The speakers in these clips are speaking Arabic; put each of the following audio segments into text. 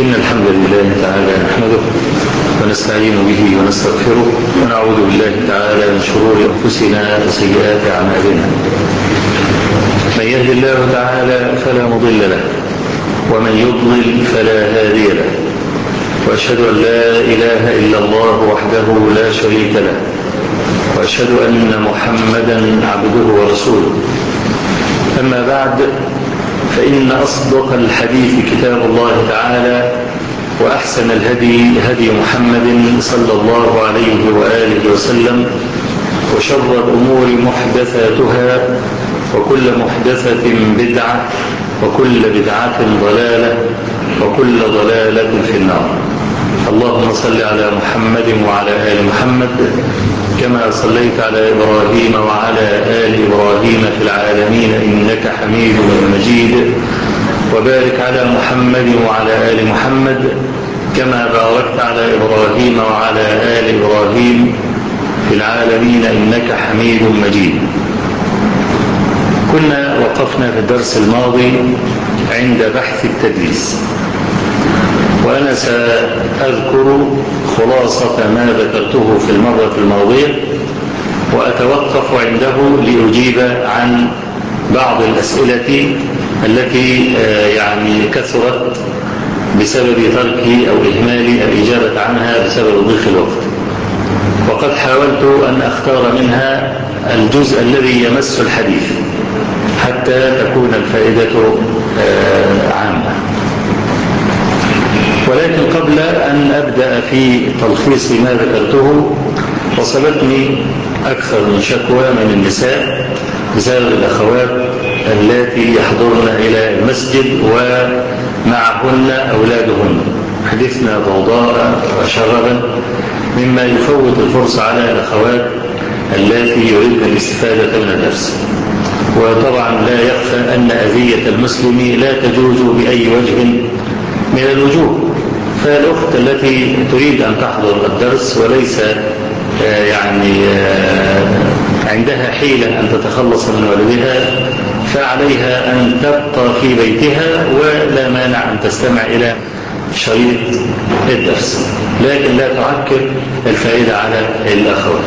إن الحمد لله تعالى نحمده ونستعين به ونستغفره ونعوذ بالله تعالى من شرور أنفسنا وسيئات أعمالنا. من يهد الله تعالى فلا مضل له ومن يضلل فلا هادي له، وأشهد أن لا إله إلا الله وحده لا شريك له، وأشهد أن محمدا عبده ورسوله. أما بعد، فإن أصدق الحديث كتاب الله تعالى، وأحسن الهدي هدي محمد صلى الله عليه وآله وسلم، وشر الأمور محدثاتها، وكل محدثة بدعة، وكل بدعة ضلالة، وكل ضلالة في النار. اللهم صل على محمد وعلى آل محمد كما صليت على إبراهيم وعلى آل إبراهيم في العالمين إنك حميد مجيد، وبارك على محمد وعلى آل محمد كما باركت على إبراهيم وعلى آل إبراهيم في العالمين إنك حميد مجيد. كنا وقفنا في الدرس الماضي عند بحث التدليس، وأنا سأذكر خلاصة ما ذكرته في المرة الماضية، وأتوقف عنده لأجيب عن بعض الأسئلة التي كثرت بسبب تركي أو إهمالي الإجابة عنها بسبب ضيق الوقت. وقد حاولت أن أختار منها الجزء الذي يمس الحديث حتى تكون الفائدة عامة. ولكن قبل أن أبدأ في تلخيص ما ذكرته، وصلتني أكثر من شكوى من النساء بسبب الأخوات التي يحضرن إلى المسجد ومعهن أولادهن، حدثنا ضوضاء وشغبا، مما يفوت الفرصة على الأخوات التي يريدن الاستفادة من الدرس. وطبعا لا يخفى أن أذية المسلم لا تجوز بأي وجه من الوجوه. فالأخت التي تريد أن تحضر الدرس وليس عندها حيلة أن تتخلص من والدها، فعليها أن تبقى في بيتها، ولا مانع أن تستمع إلى شريط الدرس، لكن لا تعكر الفائدة على الأخوات.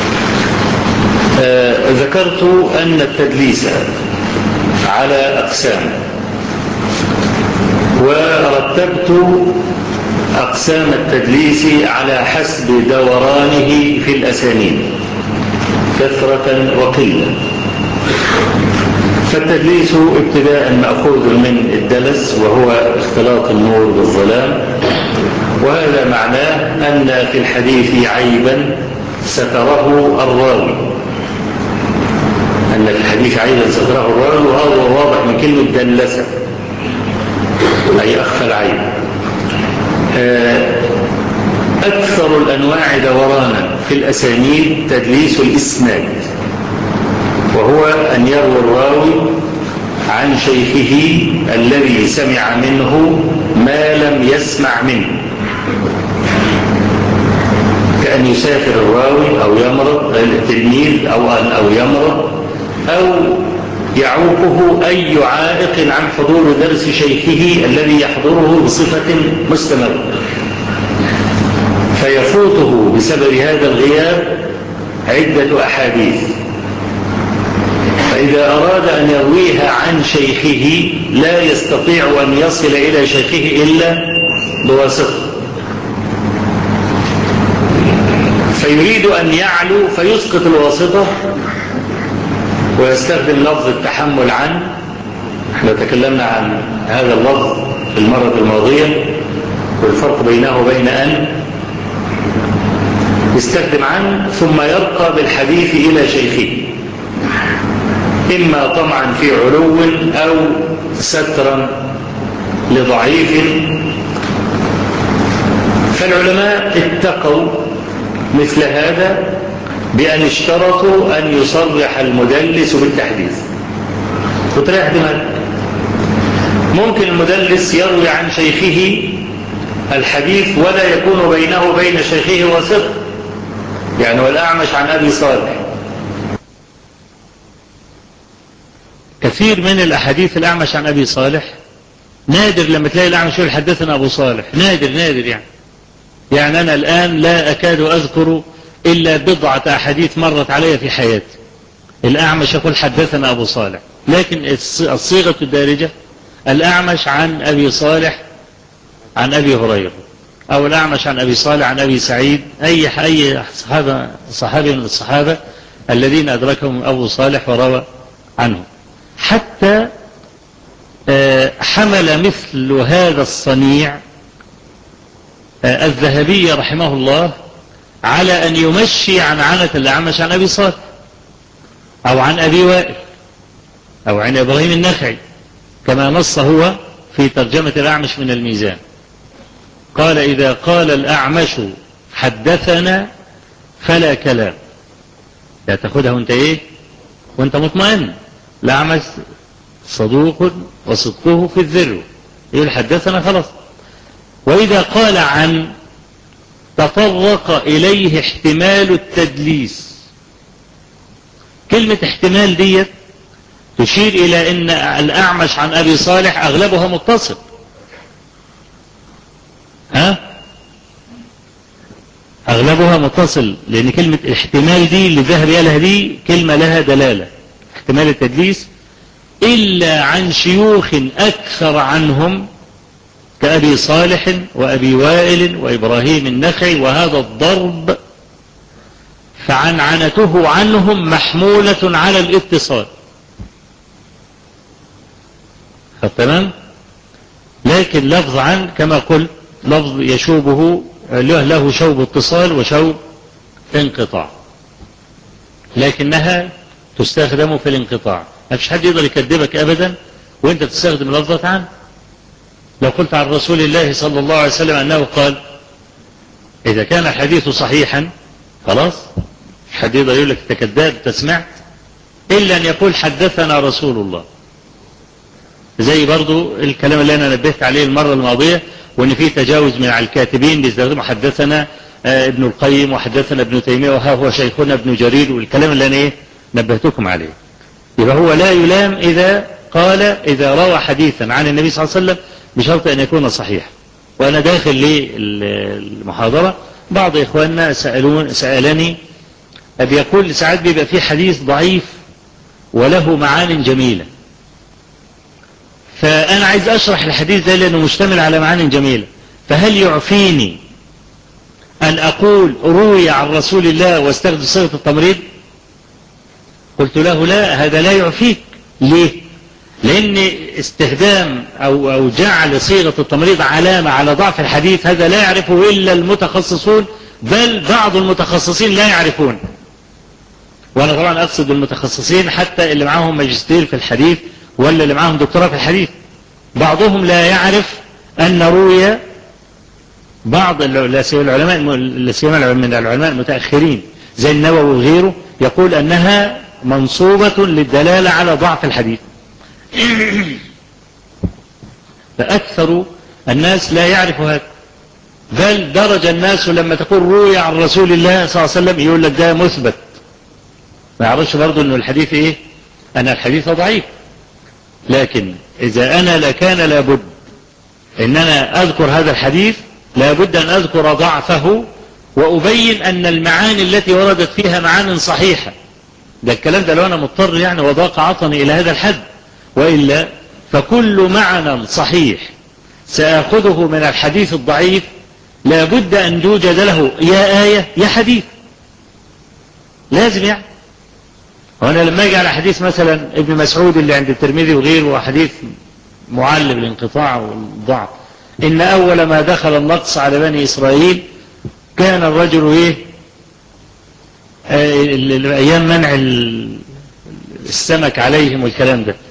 ذكرت أن التدليس على أقسام، ورتبت أقسام التدليس على حسب دورانه في الأسانيد كثرة وقلة. فالتدليس ابتداء مأخوذ من الدلس، وهو اختلاط النور بالظلام، وهذا معناه أن في الحديث عيبا ستره الراوي، أن في الحديث عيبا ستره الراوي، وهذا واضح من كلمة دلسة أي أخفى العيب. أكثر الأنواع دورانا في الأسانيد تدليس الإسناد، وهو أن يروي الراوي عن شيخه الذي سمع منه ما لم يسمع منه، كأن يسافر الراوي أو يمرض التلميذ أو يمرض، أو يعوقه أي عائق عن حضور درس شيخه الذي يحضره بصفة مستمرة، فيفوته بسبب هذا الغياب عدة أحاديث. فإذا أراد أن يرويها عن شيخه لا يستطيع أن يصل إلى شيخه إلا بواسطة، فيريد أن يعلو فيسقط الواسطة ويستخدم لفظ التحمل عن. احنا تكلمنا عن هذا اللفظ في المرة الماضية والفرق بينه وبين أن يستخدم عن ثم يبقى بالحديث إلى شيخه، إما طمعا في علو أو سترا لضعيف. فالعلماء اتقوا مثل هذا بأن اشترطوا أن يصرح المدلس بالتحديث. وتريح دماغك، ممكن المدلس يروي عن شيخه الحديث ولا يكون بينه وبين شيخه واسطة، والأعمش عن أبي صالح، كثير من الأحاديث الأعمش عن أبي صالح نادر لما تلاقي الأعمش يقول حدثنا أبو صالح، نادر يعني. يعني أنا الآن لا أكاد أذكر إلا بضعة أحاديث مرت علي في حياتي الأعمش يقول حدثنا أبو صالح، لكن الصيغة الدارجة الأعمش عن أبي صالح عن أبي هريرة، أو الأعمش عن أبي صالح عن أبي سعيد، أي صحابي من الصحابة الذين أدركهم أبو صالح وروى عنه. حتى حمل مثل هذا الصنيع الذهبي رحمه الله على أن يمشي عن عنة الأعمش عن أبي صالح أو عن أبي وائل أو عن إبراهيم النخعي، كما نص هو في ترجمة الأعمش من الميزان. قال إذا قال الأعمش حدثنا فلا كلام، لا تأخذه أنت إيه وأنت مطمئن، الأعمش صدوق وصدقه في الذروة، يقول حدثنا خلاص. وإذا قال عن تطرق إليه احتمال التدليس. كلمة احتمال دي تشير إلى أن الأعمش عن أبي صالح أغلبها متصل، أغلبها متصل، لأن كلمة احتمال دي اللي ذهب إليها دي كلمة لها دلالة، احتمال التدليس، إلا عن شيوخ أكثر عنهم كأبي صالح وأبي وائل وإبراهيم النخعي وهذا الضرب، فعنعنته عنهم محمولة على الاتصال. تمام؟ لكن لفظ عن كما قلت لفظ يشوبه له شوب اتصال وشوب انقطاع، لكنها تستخدم في الانقطاع. ما فيش حد يقدر يكذبك أبدا وانت تستخدم لفظة عن. لو قلت عن رسول الله صلى الله عليه وسلم أنه قال إذا كان الحديث صحيحا خلاص حد يقدر يقول لك انت كذاب تسمعت، إلا أن يقول حدثنا رسول الله. زي برضو الكلام اللي أنا نبهت عليه المرة الماضية، وأن فيه تجاوز من على الكاتبين بيستخدموا حدثنا ابن القيم وحدثنا ابن تيمية وها هو شيخنا ابن جرير، والكلام اللي أنا نبهتكم عليه. يبقى هو لا يلام إذا روى حديثا عن النبي صلى الله عليه وسلم بشرط أن يكون صحيح. وأنا داخل للمحاضرة بعض إخواننا سألني بيقول ساعات بيبقى فيه حديث ضعيف وله معان جميلة، فأنا عايز أشرح الحديث ده لأنه مشتمل على معان جميلة، فهل يعفيني أن أقول روي عن رسول الله واستخدم صيغة التمريض؟ قلت له لا، هذا لا يعفيك. ليه؟ لأن استخدام أو جعل صيغة التمريض علامة على ضعف الحديث هذا لا يعرفه إلا المتخصصون، بل بعض المتخصصين لا يعرفون. وأنا طبعا أقصد المتخصصين حتى اللي معاهم ماجستير في الحديث ولا اللي معاهم دكتوراه في الحديث، بعضهم لا يعرف أن روي بعض العلماء من العلماء المتأخرين زي النووي وغيره يقول أنها منصوبة للدلالة على ضعف الحديث. فأكثر الناس لا يعرف هذا، بل درج الناس لما تقول روي عن رسول الله صلى الله عليه وسلم يقول لك ده مثبت، ما يعرفش برضه أنه الحديث أن الحديث ضعيف. لكن إذا أنا لكان لابد أن أنا أذكر هذا الحديث لابد أن أذكر ضعفه وأبين أن المعاني التي وردت فيها معاني صحيحة. ده الكلام ده لو أنا مضطر وضاق عطني إلى هذا الحد، وإلا فكل معنى صحيح سأخذه من الحديث الضعيف لابد أن يوجد له يا آية يا حديث، لازم وأنا لما أجي على حديث مثلا ابن مسعود اللي عند الترمذي وغيره حديث معلم الانقطاع والضعف، إن أول ما دخل النقص على بني إسرائيل كان الرجل أيام منع السمك عليهم والكلام ده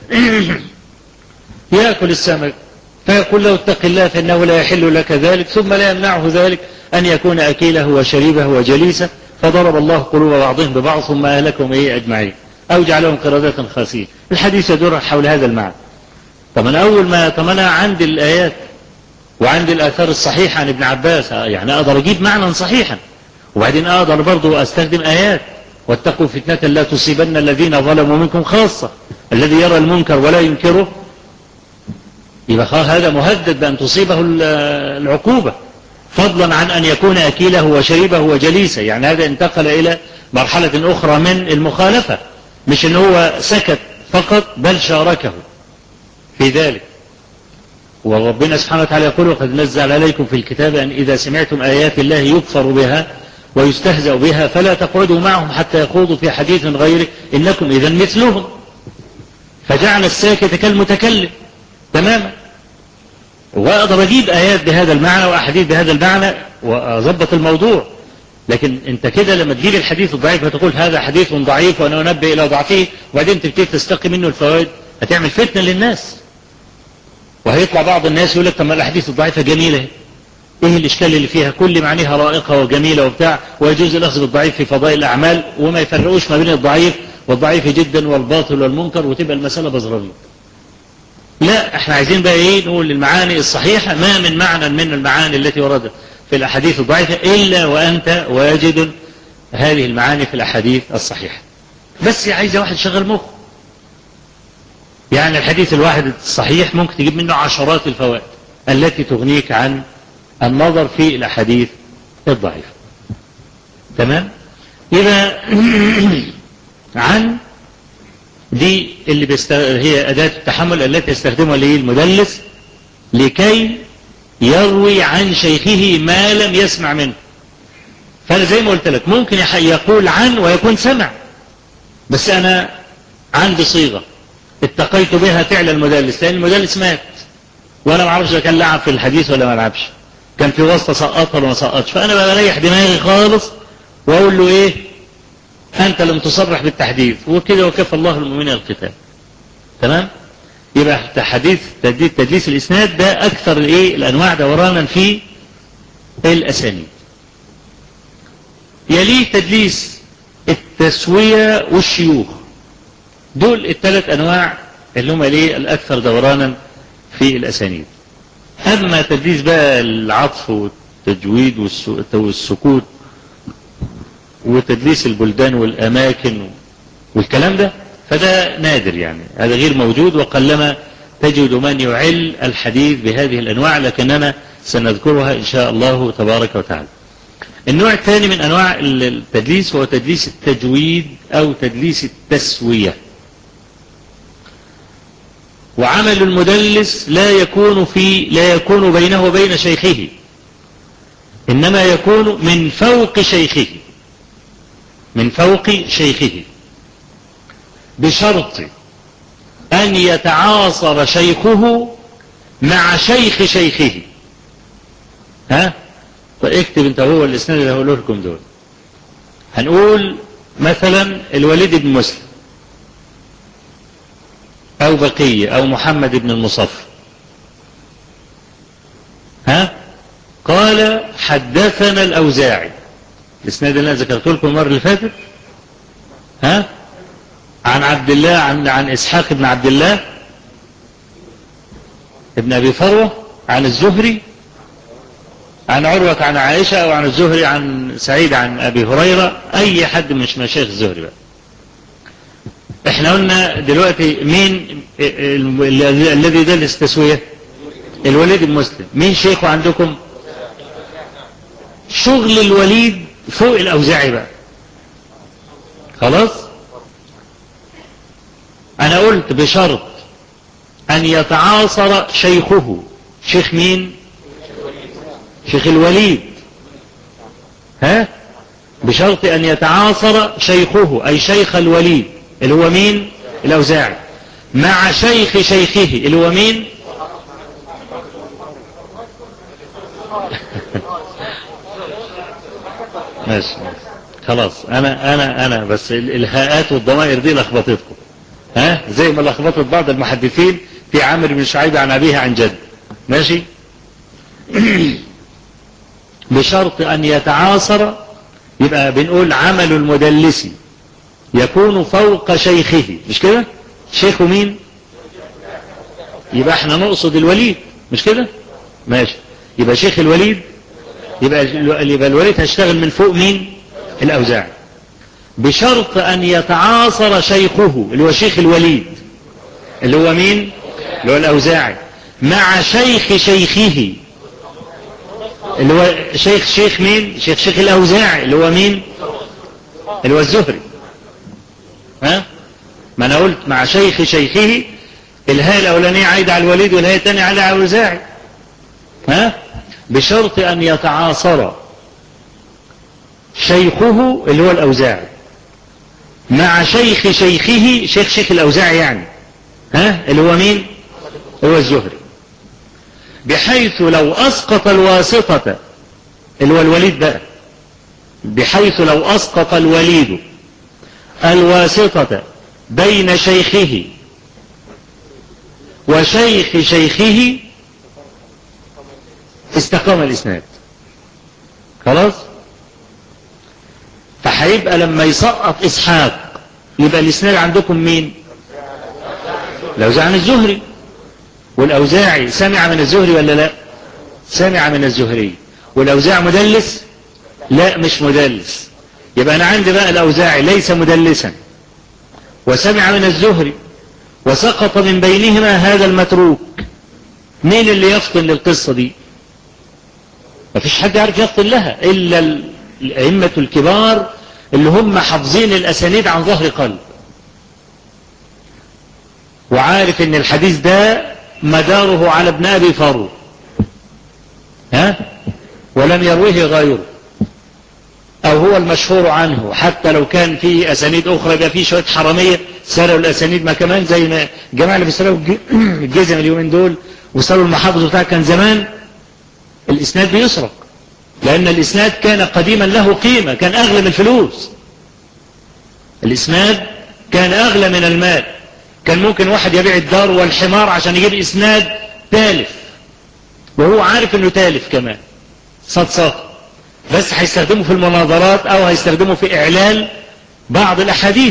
يأكل السمك فيقول له اتق الله فإنه لا يحل لك ذلك، ثم لا يمنعه ذلك أن يكون أكيله وشريبه وجليسه، فضرب الله قلوب بعضهم ببعض ثم أهلكهم أجمعين أو جعلهم قردة خاسئين. الحديث يدور حول هذا المعنى. طب أنا عندي الآيات وعندي الآثار الصحيحة عن ابن عباس، أقدر أجيب معنى صحيحا، وبعدين أقدر برضو أستخدم آيات واتقوا فتنة لا تصيبن الذين ظلموا منكم خاصة، الذي يرى المنكر ولا ينكره يبقى هذا مهدد بأن تصيبه العقوبة، فضلا عن أن يكون أكيله وشريبه وجليسه. يعني هذا انتقل إلى مرحلة أخرى من المخالفة، مش أنه هو سكت فقط بل شاركه في ذلك. وربنا سبحانه وتعالى يقول: وقد نزل عليكم في الكتاب أن إذا سمعتم آيات الله يكفر بها ويستهزأ بها فلا تقعدوا معهم حتى يخوضوا في حديث غيره إنكم إذا مثلهم. فجعل الساكت كالمتكلم تماما. وأقدر أجيب آيات بهذا المعنى وأحاديث بهذا المعنى وأضبط الموضوع، لكن أنت كده لما تجيب الحديث الضعيف فتقول هذا حديث ضعيف وأنا أنبه إلى ضعفه، وبعدين تبتدي تستقي منه الفوائد، هتعمل فتنة للناس. وهيطلع بعض الناس يقول لك: طب ما الأحاديث الضعيفة جميلة، إيه الإشكال اللي فيها؟ كل معانيها رائقة وجميلة وبتاع، ويجوز الأخذ بالضعيف في فضائل الأعمال، وما يفرقوش ما بين الضعيف والضعيف جدا والباطل والمنكر، وتبقى المسألة بزرابيط. لا، احنا عايزين بقى ايه؟ نقول المعاني الصحيحة. ما من معنى من المعاني التي وردت في الأحاديث الضعيفة إلا وأنت واجد هذه المعاني في الأحاديث الصحيحة، بس عايزة واحد شغل مخ. يعني الحديث الواحد الصحيح ممكن تجيب منه عشرات الفوائد التي تغنيك عن النظر في الأحاديث الضعيفة. تمام؟ إذا عن دي اللي هي أداة التحمل التي يستخدمها المدلس لكي يروي عن شيخه ما لم يسمع منه. فأنا زي ما قلت لك ممكن يقول عن ويكون سمع، بس أنا عندي صيغة اتقيت بها فعل المدلس، لأن المدلس مات وأنا ما اعرفش كان لعب في الحديث ولا ما لعبش، كان في واسطة سقط ولا ما سقطش، فأنا بريح دماغي خالص وأقول له إيه؟ أنت لم تصرح بالتحديث، وكده وكفى الله المؤمنين القتال. تمام؟ يبقى حديث تدليس الإسناد ده أكثر الأنواع دورانا في الأسانيد. يليه تدليس التسوية والشيوخ. دول الثلاث أنواع اللي هم الأكثر دورانا في الأسانيد. أما تدليس بقى العطف والتجويد والسكوت وتدليس البلدان والأماكن والكلام ده فده نادر، يعني هذا غير موجود، وقلما تجد من يعل الحديث بهذه الأنواع، لكننا سنذكرها إن شاء الله تبارك وتعالى. النوع الثاني من أنواع التدليس هو تدليس التجويد أو تدليس التسوية. وعمل المدلس لا يكون بينه وبين شيخه، إنما يكون من فوق شيخه بشرط أن يتعاصر شيخه مع شيخ شيخه. فاكتب انت هو الاسناد اللي هقوله لكم دول. هنقول مثلا الوليد بن مسلم او بقية او محمد بن المصفى، قال حدثنا الأوزاعي، الاسناد اللي انا ذكرت لكم المره اللي فاتت، عن عبد الله عن اسحاق بن عبد الله ابن ابي فروة عن الزهري عن عروة عن عائشة، او عن الزهري عن سعيد عن ابي هريرة، اي حد مش مشايخ الزهري بقى. احنا قلنا دلوقتي مين الذي دلس التسوية؟ الوليد بن مسلم. مين شيخه عندكم؟ شغل الوليد فوق الأوزاعي بقى. خلاص، انا قلت بشرط ان يتعاصر شيخه. شيخ مين؟ شيخ الوليد. بشرط ان يتعاصر شيخه اي شيخ الوليد اللي هو مين؟ الأوزاعي، مع شيخ شيخه اللي هو مين؟ ماشي خلاص. انا بس الهاءات والضمائر دي لخبطتكم، زي ما لخبطت بعض المحدثين في عامر بن شعيب عن أبيه عن جد. ماشي. بشرط أن يتعاصر، يبقى بنقول عمل المدلس يكون فوق شيخه، مش كده؟ شيخه مين؟ يبقى احنا نقصد الوليد، مش كده؟ ماشي. يبقى شيخ الوليد، يبقى الوليد هيشتغل من فوق مين؟ الأوزاعي. بشرط أن يتعاصر شيخه اللي هو شيخ الوليد اللي هو مين؟ اللي هو الأوزاعي، مع شيخ شيخه، اللي هو شيخ مين؟ شيخ الأوزاعي اللي هو مين؟ اللي هو الزهري. ها؟ ما أنا قلت مع شيخ شيخه، الهاء الأولانية عايدة على الوليد والهاء الثانية عايدة على الأوزاعي. ها؟ بشرط أن يتعاصر شيخه اللي هو الأوزاعي مع شيخ شيخه، شيخ الأوزاعي يعني، ها؟ اللي هو مين؟ هو الزهري، بحيث لو أسقط الواسطة اللي هو الوليد بقى، بحيث لو أسقط الوليد الواسطة بين شيخه وشيخ شيخه استقام الإسناد. خلاص؟ فهيبقى لما يسقط إسحاق يبقى الإسناد عندكم مين؟ الأوزاعي عن الزهري، والأوزاعي سمع من الزهري ولا لا؟ سمع من الزهري. والأوزاعي مدلس؟ لا مش مدلس. يبقى أنا عندي بقى الأوزاعي ليس مدلسا وسمع من الزهري وسقط من بينهما هذا المتروك. مين اللي يفطن للقصة دي؟ مفيش حد يعرف يفطن لها إلا الأئمة الكبار اللي هم حافظين الأسانيد عن ظهر قلب، وعارف ان الحديث ده مداره على ابن أبي فرو، ها؟ ولم يرويه غيره، أو هو المشهور عنه، حتى لو كان في أسانيد أخرى يبقى في شوية حرامية سرقوا الأسانيد ما كمان، زي ما الجماعة اللي بيسرقوا الجزم اليومين دول وسرقوا المحافظ بتاع. كان زمان الإسناد بيسرق، لأن الإسناد كان قديما له قيمة، كان أغلى من الفلوس. الإسناد كان أغلى من المال. كان ممكن واحد يبيع الدار والحمار عشان يجيب إسناد تالف، وهو عارف انه تالف كمان صد، بس هيستخدمه في المناظرات او هيستخدمه في اعلان بعض الاحاديث.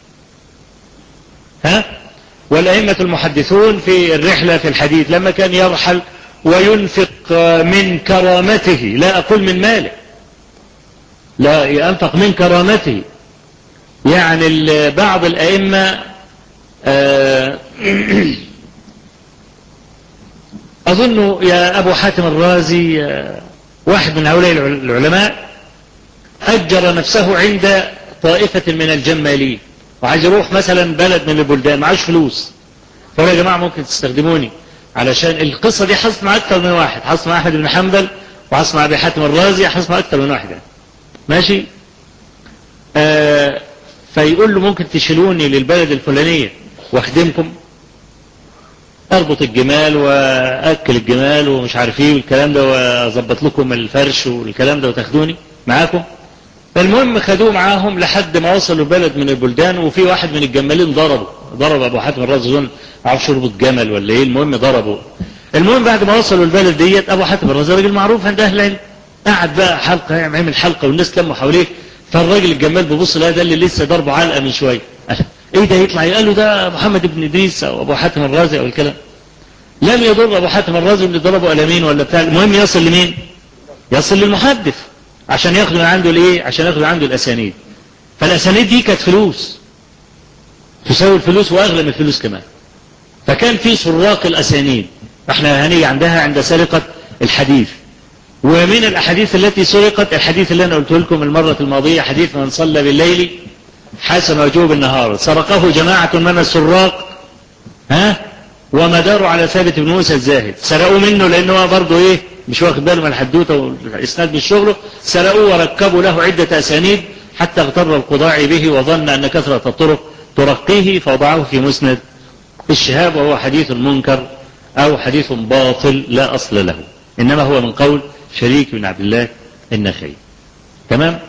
ها؟ والائمة المحدثون في الرحلة في الحديث لما كان يرحل وينفق من كرامته، لا اقول من ماله، لا، ينفق من كرامته. يعني بعض الائمة أظن يا أبو حاتم الرازي واحد من هؤلاء العلماء أجر نفسه عند طائفة من الجمالين، وعايز يروح مثلا بلد من البلدان، معاش فلوس، فقال يا جماعة ممكن تستخدموني علشان القصة دي. حصلت مع أكثر من واحد، حصلت مع أحمد بن حنبل وحصلت مع أبي حاتم الرازي، حصلت مع أكثر من واحد يعني. ماشي؟ فيقول له ممكن تشيلوني للبلد الفلانية واخدمكم، اربط الجمال واكل الجمال ومش عارف ايه والكلام ده، واظبط لكم الفرش والكلام ده وتاخدوني معاكم. فالمهم خدوه معاهم لحد ما وصلوا بلد من البلدان، وفي واحد من الجمالين ضرب ابو حاتم الرازي، اظن عارف يربط جمل ولا ايه، المهم ضربه. المهم بعد ما وصلوا البلد ديت، ابو حاتم الرازي راجل معروف عند اهل العلم، قعد بقى حلقه، عمل حلقه والناس لموا حواليه. فالراجل الجمال بيبص لها، ده اللي لسه ضربه علقه من شويه، ايه ده يطلع قال له ده محمد بن ادريس او ابو حاتم الرازي او الكلام. لم يضر ابو حاتم الرازي اللي ضربه قلمين ولا بتاع، المهم يصل لمين؟ يصل للمحدث عشان ياخد من عنده الايه؟ عشان ياخد من عنده الاسانيد. فالاسانيد دي كانت فلوس، تساوي الفلوس واغلى من الفلوس كمان. فكان في سراق الاسانيد، احنا هنيجي عندها عند سرقة الحديث. ومن الاحاديث التي سرقت الحديث اللي انا قلت لكم المرة الماضية، حديث من صلى بالليل حسن وجهه بالنهار، سرقه جماعة من السراق، ها؟ ومداره على ثابت بن موسى الزاهد. سرقوه منه لانه برضه ايه، مش واخد باله من الحدوته والاسناد من شغله. سرقوه وركبوا له عدة اسانيد حتى اغتر القضاعي به وظن ان كثرة الطرق ترقيه، فوضعه في مسند الشهاب، وهو حديث منكر او حديث باطل لا اصل له، انما هو من قول شريك بن عبد الله النخعي. تمام؟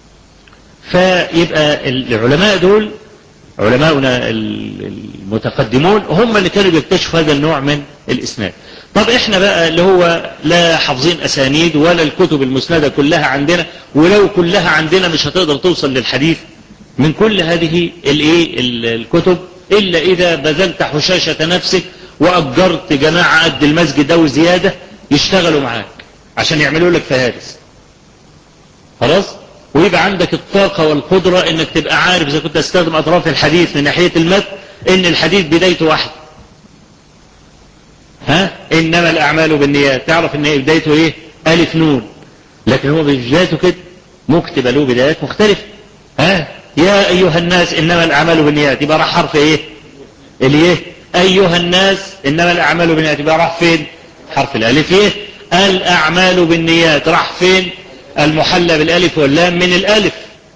فيبقى العلماء دول، علماؤنا المتقدمون، هم اللي كانوا بيكتشفوا هذا النوع من الإسناد. طب احنا بقى اللي هو لا حافظين أسانيد ولا الكتب المسندة كلها عندنا، ولو كلها عندنا مش هتقدر توصل للحديث من كل هذه الكتب، إلا إذا بذلت حشاشة نفسك وأجرت جماعة قد المسجد ده وزيادة يشتغلوا معاك عشان يعملوا لك فهارس. خلاص؟ ويبقى عندك الطاقة والقدرة انك تبقى عارف اذا كنت استخدم اطراف الحديث من ناحية المتن ان الحديث بدايته واحد، إنما الأعمال بالنيات، تعرف إن بدايته إيه؟ ألف نون، لكن هو بدايته كده مكتب له بدايات مختلفة. يا أيها الناس إنما الأعمال بالنيات، يبقى راح حرف إيه؟ الإيه؟ أيها الناس إنما الأعمال بالنيات، يبقى راح فين؟ حرف الألف. إيه؟ الأعمال بالنيات راح فين؟ المحلى بالألف واللام من الألف.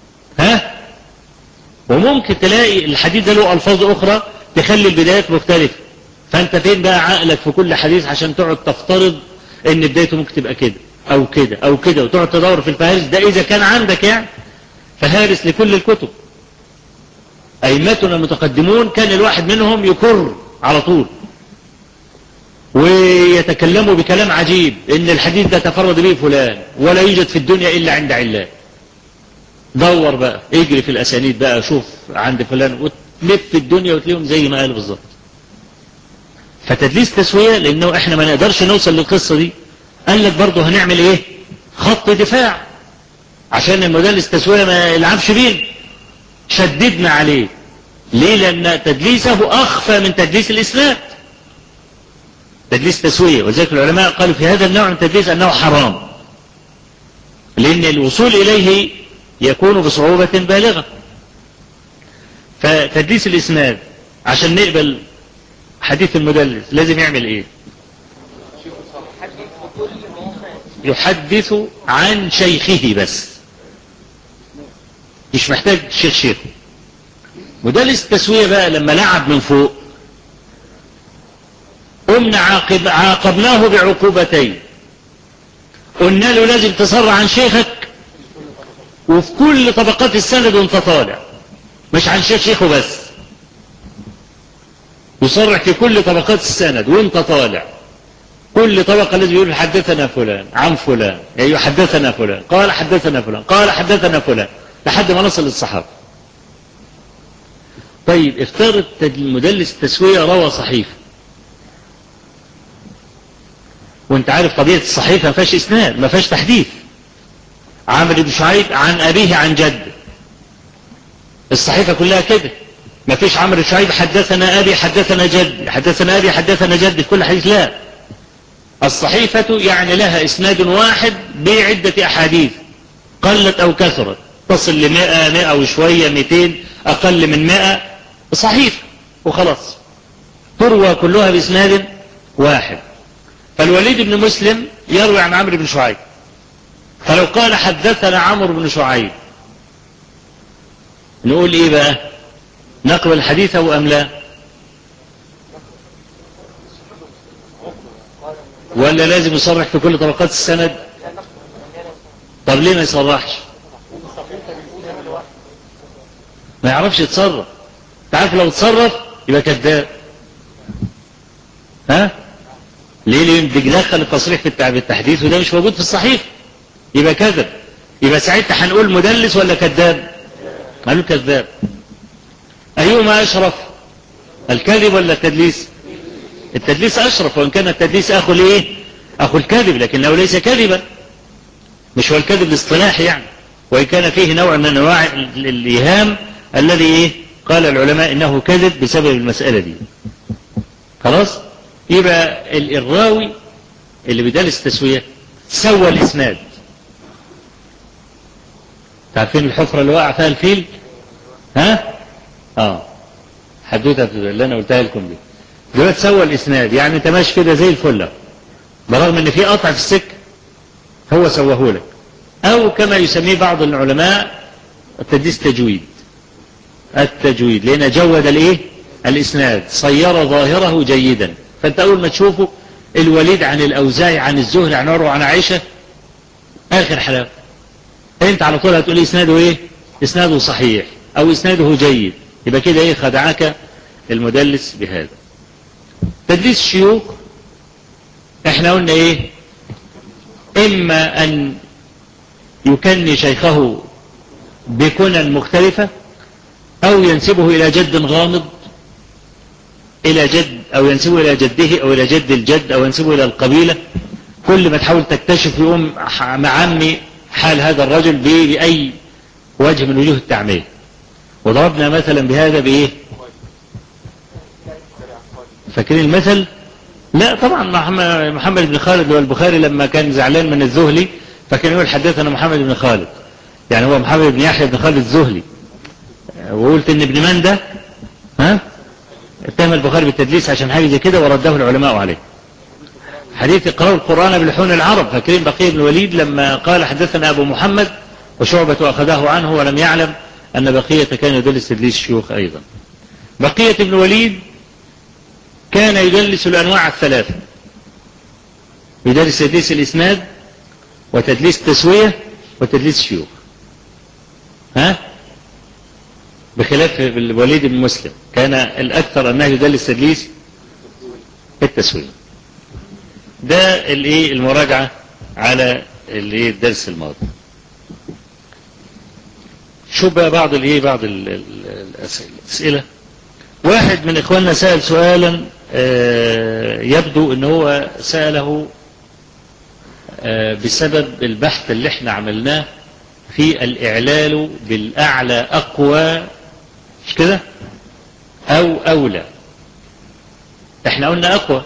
وممكن تلاقي الحديث ده له ألفاظ أخرى تخلي البدايات مختلفة، فأنت فين بقى عقلك في كل حديث عشان تقعد تفترض إن بدايته ممكن تبقى كده أو كده أو كده، وتقعد تدور في الفهارس ده إذا كان عندك يعني فهارس لكل الكتب. أئمتنا المتقدمون كان الواحد منهم يكر على طول ويتكلموا بكلام عجيب إن الحديث ده تفرد به فلان ولا يوجد في الدنيا إلا عند علان. دور بقى، اجري في الأسانيد بقى، شوف عند فلان، وتلف في الدنيا وتلاقيهم زي ما قال بالظبط. فتدليس تسوية، لأنه إحنا ما نقدرش نوصل للقصة دي، قال لك برضه هنعمل إيه؟ خط دفاع عشان المدلس تسوية ما يلعبش بيه، شددنا عليه. ليه؟ لأن تدليسه أخفى من تدليس الإسناد، تدليس تسوية. وذلك العلماء قالوا في هذا النوع من التدليس أنه حرام، لأن الوصول إليه يكون بصعوبة بالغة. فتدليس الإسناد عشان نقبل حديث المدلس لازم يعمل إيه؟ يحدث عن شيخه بس، مش محتاج شيخه. مدلس التسوية بقى لما لعب من فوق قمنا عاقبناه بعقوبتين. قلنا له لازم تصرح عن شيخك وفي كل طبقات السند وانت طالع، مش عن شيخه بس، يصرح في كل طبقات السند وانت طالع. كل طبقة لازم يقول حدثنا فلان عن فلان، يعني حدثنا فلان قال حدثنا فلان قال حدثنا فلان لحد ما نصل للصحابة. طيب افترض المدلس التسوية روى صحيفة، وانت عارف طبيعة الصحيفة ما فيهاش اسناد، ما فيهاش تحديث. عمرو بن شعيب عن أبيه عن جده، الصحيفة كلها كده، ما فيش عمرو بن شعيب حدثنا أبي حدثنا جدي حدثنا أبي حدثنا جدي في كل حديث، لا. الصحيفة يعني لها إسناد واحد بعدة أحاديث قلت أو كثرت، تصل ل100 100 وشوية 200 أقل من 100 صحيفة وخلاص، تروى كلها بإسناد واحد. فالوليد بن مسلم يروي عن عمرو بن شعيب، فلو قال حدثنا عمرو بن شعيب نقول إيه بقى؟ نقبل حديثه أم لا؟ ولا لازم يصرح في كل طبقات السند؟ طب ليه ما يصرحش؟ ما يعرفش يتصرف. تعرف لو تصرف يبقى كذاب. ليه بيدخل التصريح في التحديث وده مش موجود في الصحيح، يبقى كذب. يبقى ساعتها هنقول مدلس ولا كذاب؟ قالوا كذاب. أيهما أشرف، الكذب ولا التدليس؟ التدليس أشرف، وإن كان التدليس أخو الإيه؟ أخو الكذب، لكنه ليس كذبا، مش هو الكذب الاصطلاحي يعني، وإن كان فيه نوع من أنواع الإيهام الذي إيه؟ قال العلماء إنه كذب بسبب المسألة دي. خلاص؟ يبقى الراوي اللي بيدلس تسوية سوى الإسناد. تعرفين الحفرة اللي وقع فيها الفيل؟ حدوتة اللي أنا قلتها لكم دي. دلوقتي سوى الإسناد، يعني أنت ماشي كده زي الفل، برغم إن في قطع في السكة هو سواه لك. أو كما يسميه بعض العلماء التدليس تجويد، التجويد، لأن جود الإيه؟ الإسناد، صير ظاهره جيدا. فأنت أول ما تشوفه الوليد عن الأوزاعي عن الزهري عن عروة عن عائشة آخر حلاوة، أنت على طول هتقول إسناده إيه؟ إسناده صحيح أو إسناده جيد، يبقى كده إيه؟ خدعك المدلس بهذا. تدليس الشيوخ احنا قلنا إيه؟ إما أن يكني شيخه بكنى مختلفة، أو ينسبه إلى جد غامض، إلى جد، أو ينسبه إلى جده أو إلى جد الجد، أو ينسبه إلى القبيلة. كل ما تحاول تكتشف يقوم معمي حال هذا الرجل بأي وجه من وجوه التعمية. وضربنا مثلا بهذا بإيه؟ فاكرين المثل؟ لا طبعا محمد بن خالد هو البخاري لما كان زعلان من الزهلي فكان يقول حدثنا محمد بن خالد، يعني هو محمد بن يحيى بن خالد الزهلي. وقلت ان ابن مندة اتهم البخاري بالتدليس عشان حاجه زي كده ورده العلماء عليه. حديث اقرأوا القرآن بلحون العرب، فاكرين بقية بن الوليد لما قال حدثنا ابو محمد وشعبة اخذه عنه ولم يعلم ان بقية كان يدلس تدليس الشيوخ ايضا. بقية بن الوليد كان يدلس الانواع الثلاثة، يدلس تدليس الاسناد وتدليس التسوية وتدليس الشيوخ، بخلاف الوليد بن مسلم كان الاكثر انه يدلس تدليس التسوية. ده المراجعة على الدرس الماضي. شوف بقى بعض الأسئلة. واحد من إخواننا سأل سؤالا يبدو أنه هو سأله بسبب البحث اللي احنا عملناه في الإعلال بالأعلى أقوى، مش كده؟ أو أولى. احنا قلنا أقوى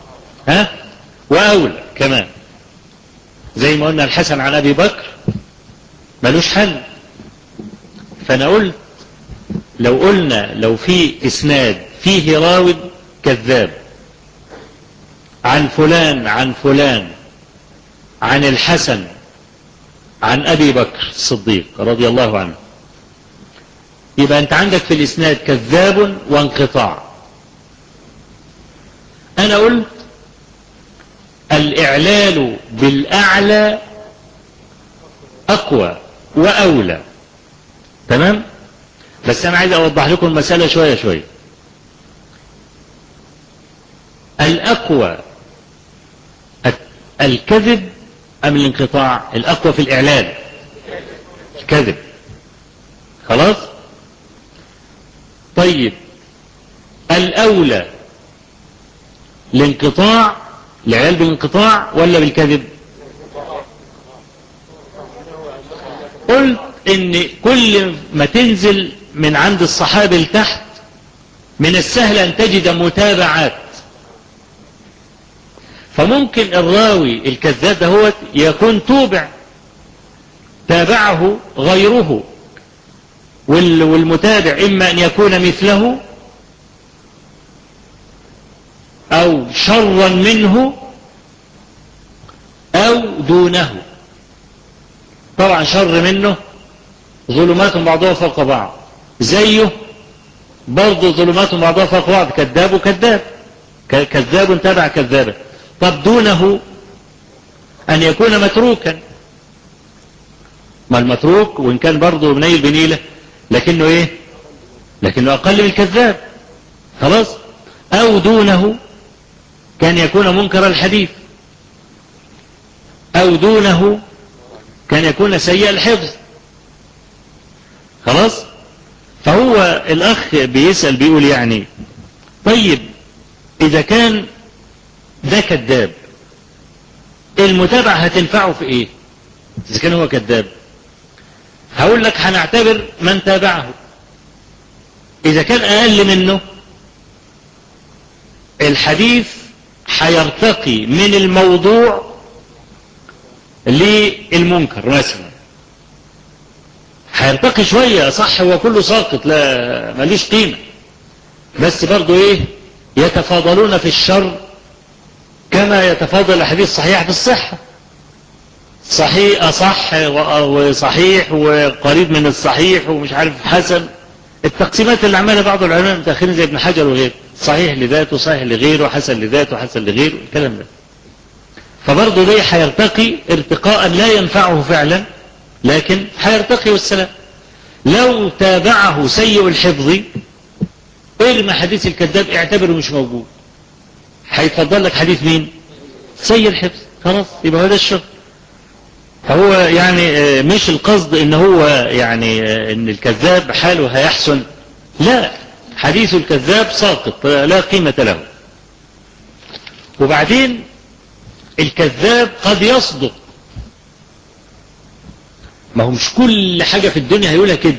وأولى كمان، زي ما قلنا الحسن عن أبي بكر ملوش حل. فأنا قلت لو في إسناد فيه راوي كذاب عن فلان عن فلان عن الحسن عن أبي بكر الصديق رضي الله عنه، يبقى أنت عندك في الإسناد كذاب وانقطاع. أنا قلت الإعلال بالأعلى أقوى وأولى، تمام؟ بس أنا عايز أوضح لكم المسألة شوية شوية. الأقوى الكذب أم الانقطاع؟ الأقوى في الإعلال الكذب، خلاص؟ طيب الأولى الانقطاع، الإعلال بالانقطاع ولا بالكذب؟ قلت ان كل ما تنزل من عند الصحابة لتحت من السهل ان تجد متابعات، فممكن الراوي الكذاب دهوت يكون تابعه غيره، والمتابع اما ان يكون مثله او شرا منه او دونه. طبعا شر منه ظلمات بعضها فوق بعض، زيه برضه ظلمات بعضها فوق بعض، كذاب وكذاب، كذاب تابع كذابا. طب دونه ان يكون متروكا، ما المتروك وان كان برضه منيل بنيله لكنه لكنه اقل من الكذاب، خلاص؟ او دونه كان يكون منكر الحديث، او دونه كان يكون سيء الحفظ، خلاص؟ فهو الأخ بيسأل بيقول يعني طيب إذا كان ده كذاب المتابعة هتنفعه في إيه؟ إذا كان هو كذاب هقول لك هنعتبر من تابعه، إذا كان أقل منه الحديث هيرتقي من الموضوع للمنكر مثلا، هيرتقي شوية، صح هو كله ساقط لا مليش قيمة، بس برضو يتفاضلون في الشر كما يتفاضل الحديث الصحيح في الصحة، صحيح أصح وصحيح وقريب من الصحيح ومش عارف حسن، التقسيمات اللي عملها بعض العلماء المتأخرين زي ابن حجر وغيره، صحيح لذاته صحيح لغيره حسن لذاته حسن لغيره الكلام ده. فبرضه ده هيرتقي ارتقاء لا ينفعه فعلا لكن هيرتقي والسلام. لو تابعه سيء الحفظ ارمى حديث الكذاب اعتبره مش موجود، هيتفضل لك حديث مين؟ سيء الحفظ، خلاص يبقى هذا الشغل. فهو يعني مش القصد ان هو يعني ان الكذاب حاله هيحسن، لا، حديث الكذاب ساقط لا قيمة له. وبعدين الكذاب قد يصدق، ما هو مش كل حاجة في الدنيا هيقولها كده،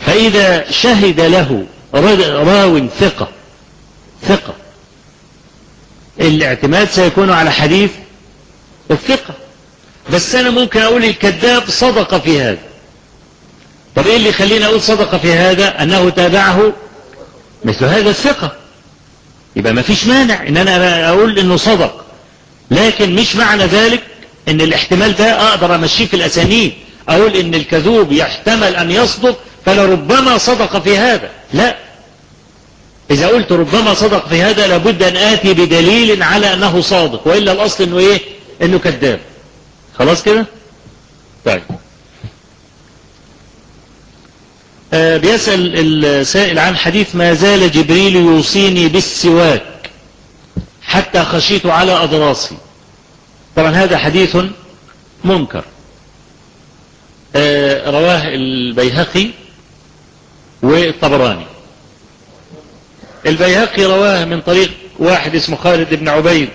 فإذا شهد له راو ثقة الاعتماد سيكون على حديث الثقة. بس أنا ممكن أقول الكذاب صدق في هذا. طب إيه اللي يخليني أقول صدق في هذا؟ أنه تابعه مثل هذا الثقة، يبقى ما فيش مانع إن أنا أقول إنه صدق. لكن مش معنى ذلك إن الاحتمال ده أقدر أمشيه في الأسانيد، أقول إن الكذوب يحتمل أن يصدق فلربما صدق في هذا. لا، إذا قلت ربما صدق في هذا لابد أن آتي بدليل على أنه صادق، وإلا الأصل إنه إيه؟ إنه كذاب. خلاص كده؟ طيب. بيسأل السائل عن حديث ما زال جبريل يوصيني بالسواك حتى خشيت على أضراسي. طبعا هذا حديث منكر، رواه البيهقي والطبراني. البيهقي رواه من طريق واحد اسمه خالد بن عبيد،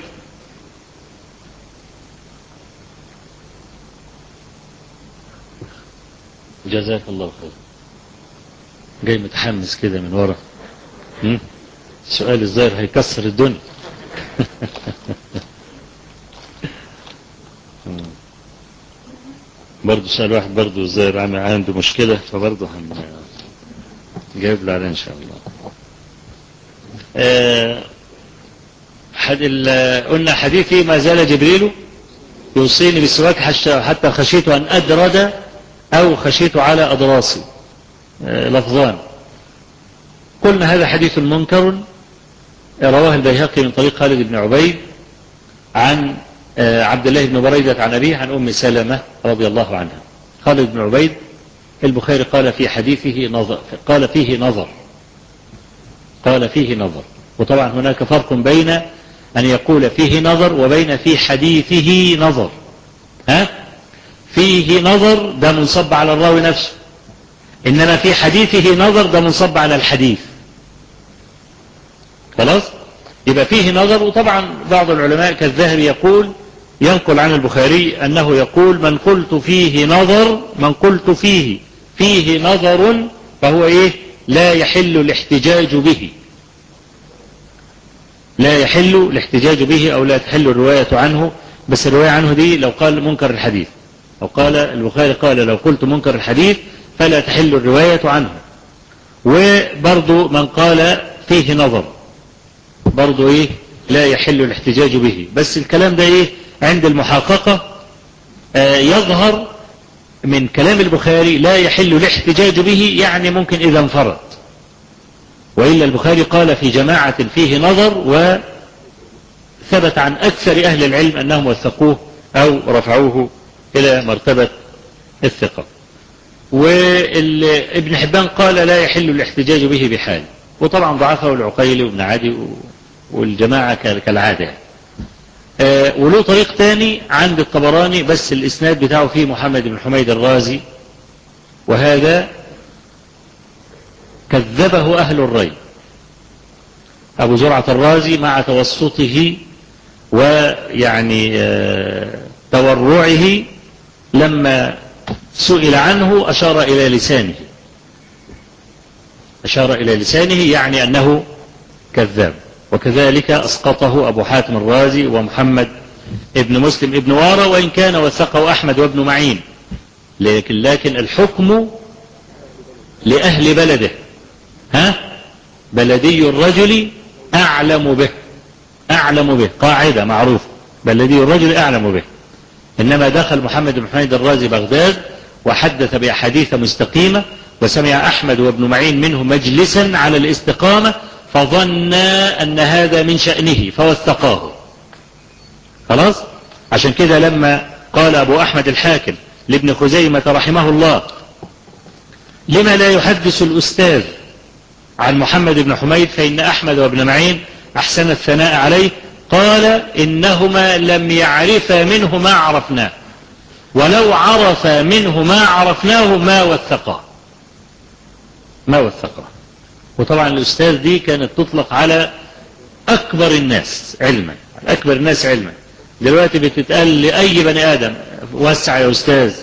جزاك الله خير، جاي متحمس كده من ورا. السؤال الظاهر هيكسر الدنيا. برضه سؤال واحد برضه الظاهر عنده مشكلة، فبرضه هنجاوب له عليه إن شاء الله. قلنا حديثي ما زال جبريل يوصيني بالسواك حتى خشيت أن أدرد أو خشيت على أضراسي، لفظان. قلنا هذا حديث منكر، رواه البيهقي من طريق خالد بن عبيد عن عبد الله بن بريدة عن أبيه عن أم سلمة رضي الله عنها. خالد بن عبيد البخاري قال في حديثه نظر، قال فيه نظر. وطبعا هناك فرق بين أن يقول فيه نظر وبين في حديثه نظر. فيه نظر ده منصب على الراوي نفسه، إنما في حديثه نظر ده منصب على الحديث. خلاص، يبقى فيه نظر. وطبعا بعض العلماء كالذهبي يقول، ينقل عن البخاري أنه يقول من قلت فيه نظر فهو إيه؟ لا يحل الاحتجاج به أو لا تحل الرواية عنه. بس الرواية عنه دي لو قال منكر الحديث، أو قال البخاري قال لو قلت منكر الحديث فلا تحل الرواية عنه. وبرضو من قال فيه نظر برضو إيه؟ لا يحل الاحتجاج به. بس الكلام ده إيه؟ عند المحققة يظهر من كلام البخاري لا يحل الاحتجاج به، يعني ممكن إذا انفرد، وإلا البخاري قال في جماعة فيه نظر، وثبت عن أكثر أهل العلم أنهم وثقوه أو رفعوه إلى مرتبة الثقة. وابن حبان قال لا يحل الاحتجاج به بحال، وطبعا ضعفه العقيلي وابن عدي والجماعة كالعادة. وله طريق تاني عند الطبراني، بس الإسناد بتاعه فيه محمد بن حميد الرازي، وهذا كذبه أهل الري. أبو زرعة الرازي مع توسطه ويعني تورعه لما سئل عنه أشار إلى لسانه يعني أنه كذاب. وكذلك أسقطه أبو حاتم الرازي ومحمد ابن مسلم ابن وارى، وإن كان وثقه أحمد وابن معين، لكن الحكم لأهل بلده. بلدي الرجل أعلم به، قاعدة معروفة، بلدي الرجل أعلم به. إنما دخل محمد بن حميد الرازي بغداد وحدث بأحاديث مستقيمة، وسمع أحمد وابن معين منه مجلسا على الاستقامة، فظن أن هذا من شأنه فوثقاه. خلاص، عشان كده لما قال أبو أحمد الحاكم لابن خزيمة رحمه الله لما لا يحدث الأستاذ عن محمد بن حميد فإن أحمد وابن معين أحسن الثناء عليه، قال إنهما لم يعرفا منه ما عرفناه، ولو عرف منه ما عرفناه ما وثقه. وطبعا الأستاذ دي كانت تطلق على أكبر الناس علما. دلوقتي بتتقال لأي بني آدم وسع يا أستاذ،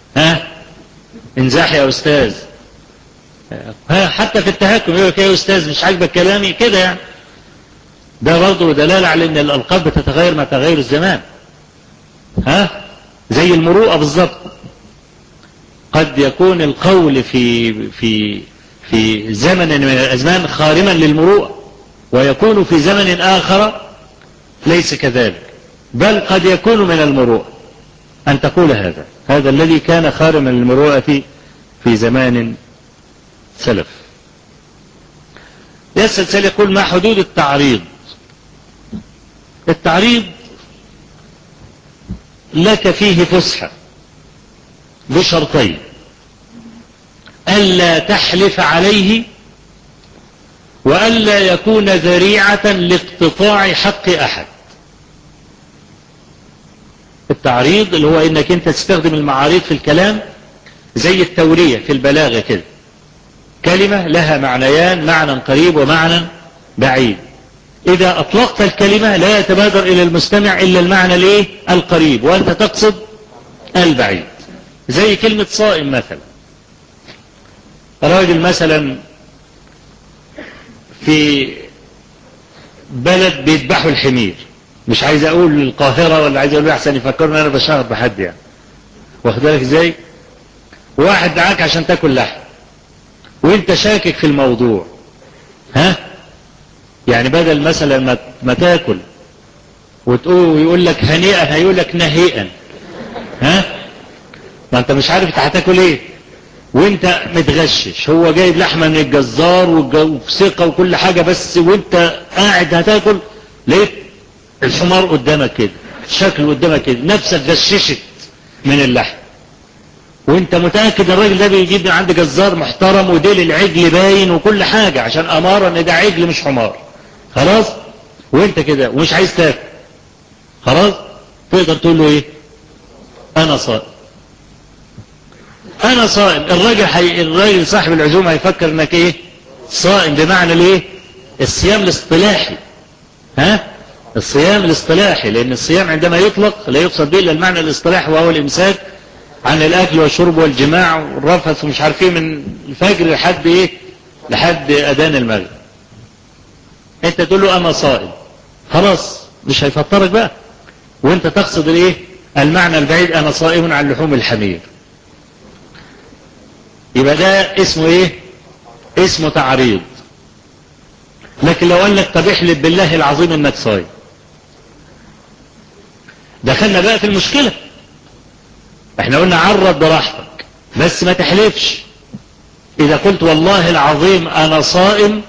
انزاح يا أستاذ، حتى في التهكم يقول لك يا أستاذ مش عاجبك كلامي كده يعني. ده برضه دلالة على ان الالقاب بتتغير مع تغير الزمان. ها، زي المروءة بالظبط. قد يكون القول في زمن من الازمان خارما للمروءة، ويكون في زمن اخر ليس كذلك، بل قد يكون من المروءة ان تقول هذا الذي كان خارما للمروءة في زمان سلف. يسأل يقول: ما حدود التعريض؟ التعريض لك فيه فسحة بشرطين: ألا تحلف عليه، وألا يكون ذريعة لاقتطاع حق أحد. التعريض اللي هو انك انت تستخدم المعاريض في الكلام، زي التورية في البلاغة كده، كلمة لها معنيان، معنى قريب ومعنى بعيد. إذا أطلقت الكلمة لا يتبادر إلى المستمع إلا المعنى القريب، وأنت تقصد البعيد. زي كلمة صائم مثلا. راجل مثلا في بلد بيذبحوا الحمير، مش عايز أقول القاهرة ولا عايز أقول أحسن يفكرني أنا بشهر بحد يعني، واخد بالك إزاي؟ واحد دعاك عشان تاكل لحم وانت شاكك في الموضوع، ها؟ يعني بدل مثلا ما تاكل وتقول ويقول لك هنيئا، هيقول لك نهيئا، ها؟ ما انت مش عارف انت هتاكل ايه، وانت متغشش. هو جايب لحمه من الجزار وثقه وكل حاجه، بس وانت قاعد هتاكل لقيت الحمار قدامك كده، شكله قدامك كده، نفسك غششت من اللحم، وانت متأكد الراجل ده بيجيب من عند جزار محترم وديل العجل باين وكل حاجة عشان امارة ان ده عجل مش حمار، خلاص؟ وانت كده ومش عايز تاكل، خلاص؟ تقدر تقول له ايه؟ انا صائم. انا صائم. الراجل صاحب العزومة هيفكر انك ايه؟ صائم، بمعنى الايه؟ الصيام الاصطلاحي، ها؟ الصيام الاصطلاحي، لان الصيام عندما يطلق لا يقصد به الا المعنى الاصطلاحي، وهو الامساك عن الاكل والشرب والجماع والرفث ومش عارف ايه من الفجر لحد ايه؟ لحد اذان المغرب. انت تقول له انا صائم، خلاص مش هيفطرك بقى، وانت تقصد الايه؟ المعنى البعيد: انا صائم عن لحوم الحمير. يبقى ده اسمه ايه؟ اسمه تعريض. لكن لو قال لك طب احلف بالله العظيم انك صائم، دخلنا بقى في المشكلة. احنا قلنا عرض براحتك بس ما تحلفش. اذا قلت والله العظيم انا صائم،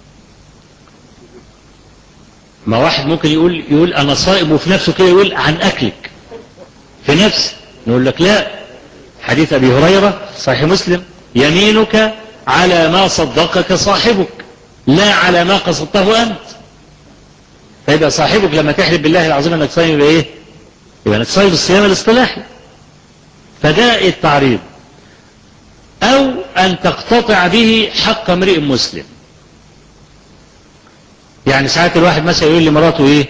ما واحد ممكن يقول انا صائم وفي نفسه كده يقول عن اكلك في نفسه، نقول لك لا، حديث ابي هريرة صحيح مسلم: يمينك على ما صدقك صاحبك لا على ما قصدته انت. فيبقى صاحبك لما تحلف بالله العظيم انك صائم يبقى ايه؟ يبقى انك صائم الصيام الاصطلاحي. فده التعريض. او ان تقتطع به حق امرئ مسلم. يعني ساعات الواحد مثلا يقول لمراته ايه؟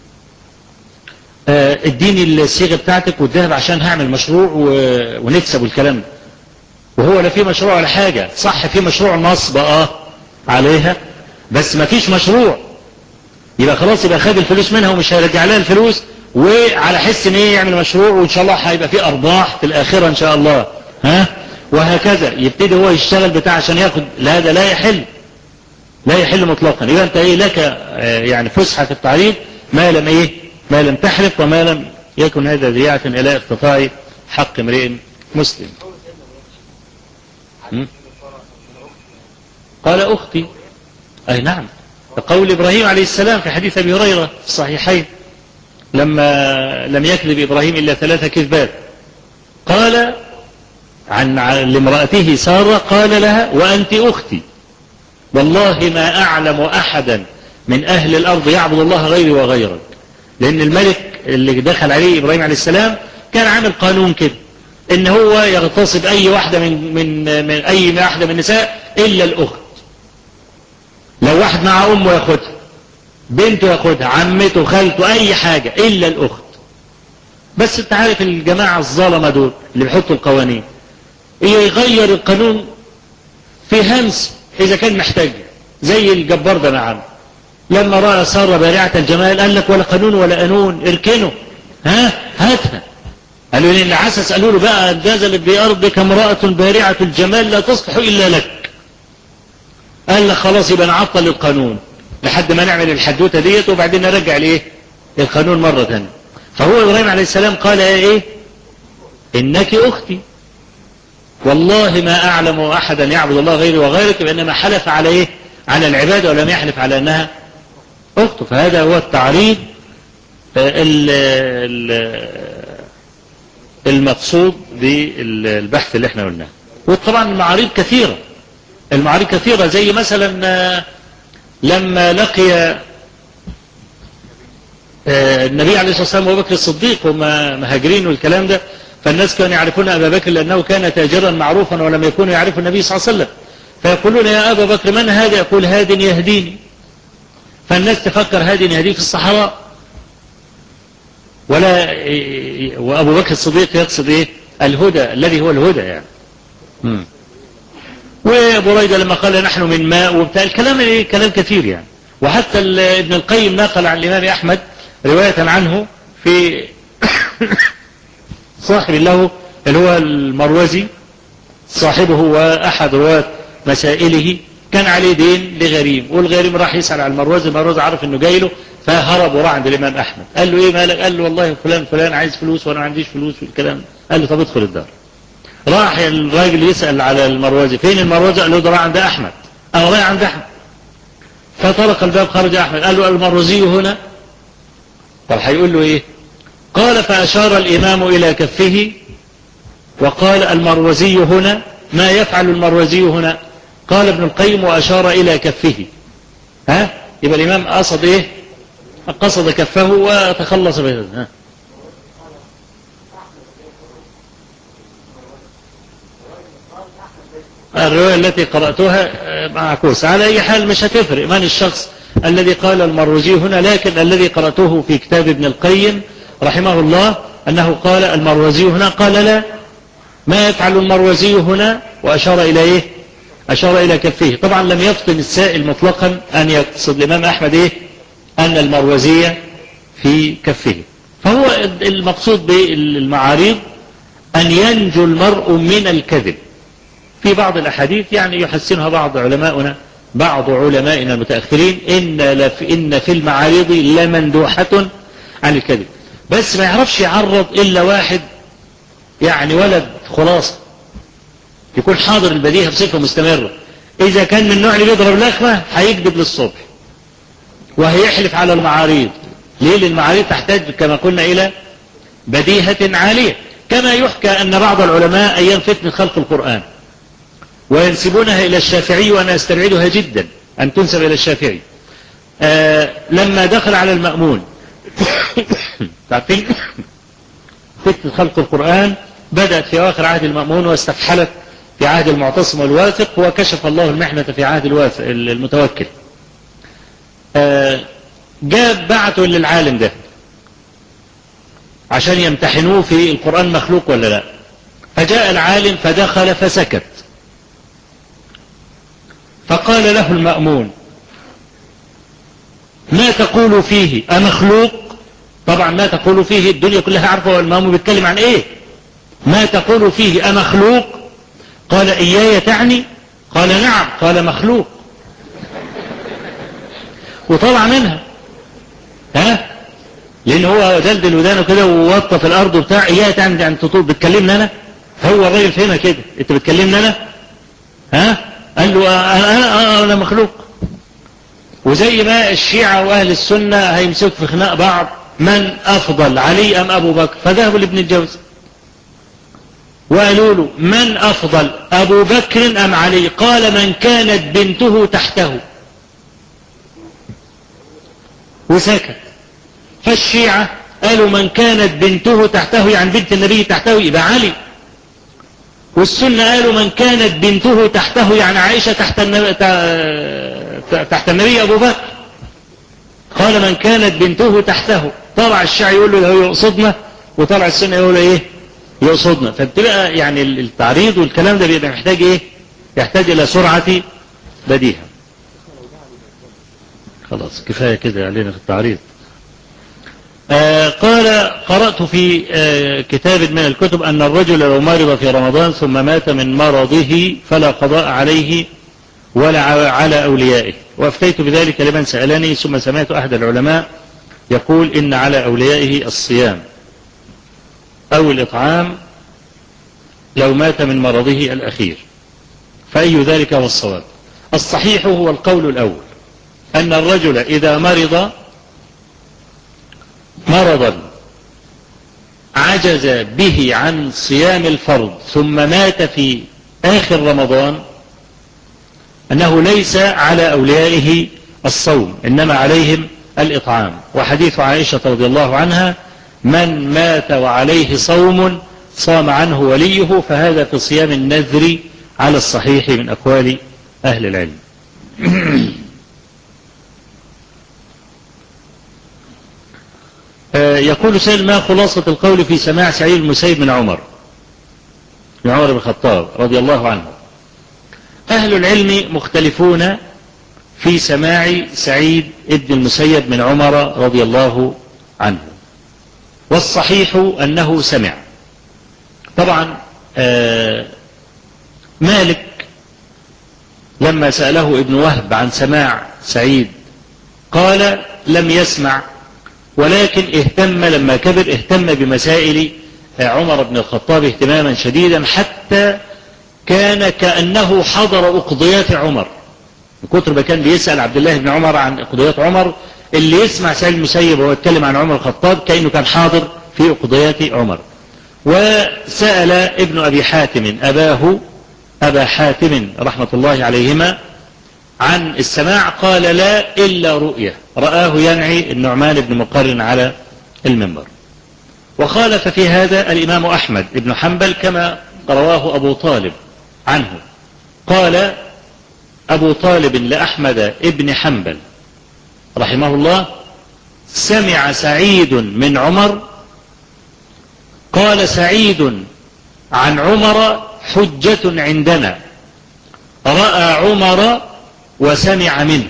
اديني الصيغه بتاعتك والذهب عشان هعمل مشروع ونكسب والكلام ده، وهو لا في مشروع ولا حاجه. صح في مشروع نصب عليها، بس ما فيش مشروع، يبقى خلاص يبقى خد الفلوس منها ومش هيرجع لها الفلوس، وعلى حس ان ايه؟ يعمل مشروع وان شاء الله هيبقى فيه ارباح في الاخره ان شاء الله، ها؟ وهكذا يبتدي هو يشتغل بتاع عشان ياخد. لا، هذا لا يحل، لا يحل مطلقا. يبقى انت ايه لك يعني فسحه في التعريض ما لم ايه؟ ما لم تحلف وما لم يكن هذا ذريعه الى اقتطاع حق امرئ مسلم. قال اختي، اي نعم، قول ابراهيم عليه السلام في حديث ابي هريره في الصحيحين لما لم يكذب ابراهيم الا 3 كذبات، قال عن لامرأته سارة، قال لها: وأنت أختي، والله ما أعلم أحدا من أهل الأرض يعبد الله غيري وغيرك. لأن الملك اللي دخل عليه إبراهيم عليه السلام كان عامل قانون كده، إن هو يغتصب أي واحدة من أي واحدة من النساء إلا الأخت. لو واحد مع أمه ياخدها، بنته ياخدها، عمته، خالته، أي حاجة إلا الأخت. بس أنت عارف الجماعة الظلمة دول اللي بيحطوا القوانين يغير القانون في همس إذا كان محتاج، زي الجبار ده. نعم، لما رأى سارة بارعة الجمال قال لك ولا قانون ولا قانون اركنه، هاتها. قالوا لي العسس قالوا له بقى نزلت بأرضك امرأة بارعة الجمال لا تصلح إلا لك. قال لك خلاص يبقى نعطل القانون لحد ما نعمل الحدوتة ديت وبعدين نرجع لإيه القانون مرة ثانية. فهو إبراهيم عليه السلام قال إيه إنك أختي والله ما أعلم أحدا يعبد الله غيري وغيرك، بإنما حلف على إيه على العبادة ولم يحلف على أنها أخته. فهذا هو التعريض المقصود بالبحث اللي احنا قلناه. وطبعا المعاريض كثيرة زي مثلا لما لقي النبي عليه الصلاة والسلام وابو بكر الصديق وما مهاجرين والكلام ده، فالناس كانوا يعرفون أبا بكر لأنه كان تاجرا معروفا ولم يكونوا يعرفوا النبي صلى الله عليه وسلم، فيقولون يا أبا بكر من هذا؟ يقول هاد يهديني. فالناس تفكر هاد يهديه في الصحراء، وأبو بكر الصديق يقصد إيه الهدى الذي هو الهدى يعني. وابو ريدة لما قال نحن من ماء وبتاع الكلام إيه كلام كثير يعني. وحتى ابن القيم نقل عن الإمام أحمد رواية عنه في صاحب له اللي هو المروزي صاحبه وأحد رواة مسائله كان عليه دين لغريم، والغريم راح يسأل على المروزي عرف انه جاي له فهرب وراح عند الإمام أحمد. قال له ايه مالك؟ قال له والله فلان عايز فلوس وانا ما عنديش فلوس والكلام. قال له طب ادخل الدار. راح الراجل يسأل على المروزي فين المروزي؟ قال له ده راح عند أحمد. رايح عند أحمد. فطرق الباب خرج أحمد قال له المروزي هنا. طب هيقول له ايه؟ قال فأشار الإمام إلى كفه وقال المروزي هنا. ما يفعل المروزي هنا؟ قال ابن القيم وأشار إلى كفه. يبقى الإمام قصد إيه؟ قصد كفه وتخلص به. الرواية التي قرأتها معكوس. على أي حال مش هتفرق من الشخص الذي قال المروزي هنا، لكن الذي قرأته في كتاب ابن القيم رحمه الله أنه قال المروزي هنا. قال لا، ما يفعل المروزي هنا؟ وأشار إلى إيه؟ أشار إلى كفه. طبعا لم يفطن السائل مطلقا أن يقصد الإمام أحمد إيه؟ أن المروزي في كفه. فهو المقصود بالمعاريض أن ينجو المرء من الكذب. في بعض الأحاديث يعني يحسنها بعض علمائنا المتأخرين إن في المعارض لمندوحة عن الكذب، بس ما يعرفش يعرض إلا واحد يعني ولد خلاص يكون حاضر البديهة بصفة مستمرة. إذا كان من النوع اللي بيضرب لخمة هيكذب للصبح وهيحلف على المعاريض. ليه؟ لأن المعاريض تحتاج كما قلنا إلى بديهة عالية. كما يحكى أن بعض العلماء أيام فتنة خلق القرآن وينسبونها إلى الشافعي، وأنا أستبعدها جدا أن تنسب إلى الشافعي. لما دخل على المأمون تعرفين فتنة خلق القرآن بدأت في آخر عهد المأمون واستفحلت في عهد المعتصم والواثق، وكشف الله المحنة في عهد المتوكل. بعته للعالم ده عشان يمتحنوه في القرآن مخلوق ولا لا. فجاء العالم فدخل فسكت، فقال له المأمون ما تقول فيه أمخلوق؟ طبعا ما تقول فيه الدنيا كلها عارفة والمأمون بيتكلم عن ايه. ما تقول فيه أمخلوق؟ قال إياي تعني؟ قال نعم. قال مخلوق. وطلع منها لأن هو دلدل ودانه كده ووطى في الأرض وبتاع. إياي تعني يعني بتكلمني أنا؟ هو الراجل فهمها كده، أنت بتكلمني أنا؟ قال له أنا مخلوق. وزي ما الشيعة وأهل السنة هيمسكوا في خناق بعض من أفضل علي أم أبو بكر، فذهبوا لابن الجوزي وقالوا له من أفضل أبو بكر أم علي؟ قال من كانت بنته تحته، وسكت. فالشيعة قالوا من كانت بنته تحته يعني بنت النبي تحته يبقى علي، والسنة قالوا من كانت بنته تحته يعني عائشة تحت النبي أبو بكر. قال من كانت بنته تحته. طلع الشيعي يقول له ده يقصدنا، وطلع السنة يقول ايه يقصدنا. فبتبقى يعني التعريض والكلام ده بيبقى محتاج ايه؟ يحتاج الى سرعة بديهة. خلاص كفاية كده علينا في التعريض. قال قرأت في كتاب من الكتب أن الرجل لو مرض في رمضان ثم مات من مرضه فلا قضاء عليه ولا على أوليائه، وأفتيت بذلك لمن سألني، ثم سمعت أحد العلماء يقول إن على أوليائه الصيام أو الإطعام لو مات من مرضه الأخير، فأي ذلك هو الصواب؟ الصحيح هو القول الأول، أن الرجل إذا مرض مرضا عجز به عن صيام الفرض ثم مات في آخر رمضان أنه ليس على أوليائه الصوم، إنما عليهم الإطعام. وحديث عائشة رضي الله عنها: من مات وعليه صوم صام عنه وليه، فهذا في صيام النذر على الصحيح من أقوال أهل العلم. يقول سائل: ما خلاصة القول في سماع سعيد المسيب من عمر بن الخطاب رضي الله عنه؟ أهل العلم مختلفون في سماع سعيد ابن المسيب من عمر رضي الله عنه، والصحيح أنه سمع. طبعا مالك لما سأله ابن وهب عن سماع سعيد قال لم يسمع، ولكن اهتم لما كبر اهتم بمسائل عمر بن الخطاب اهتماما شديدا، حتى كان كأنه حضر أقضيات عمر، من كتر ما كان بيسأل عبد الله بن عمر عن أقضيات عمر. اللي يسمع سعيد المسيب وهو يتكلم عن عمر الخطاب كأنه كان حاضر في أقضيات عمر. وسأل ابن أبي حاتم أباه أبا حاتم رحمة الله عليهما عن السماع، قال لا إلا رؤية رآه ينعي النعمان بن مقرن على المنبر. وخالف في هذا الإمام أحمد بن حنبل كما رواه أبو طالب عنه، قال أبو طالب لأحمد بن حنبل رحمه الله: سمع سعيد من عمر، قال سعيد عن عمر حجة عندنا، رأى عمر وسمع منه.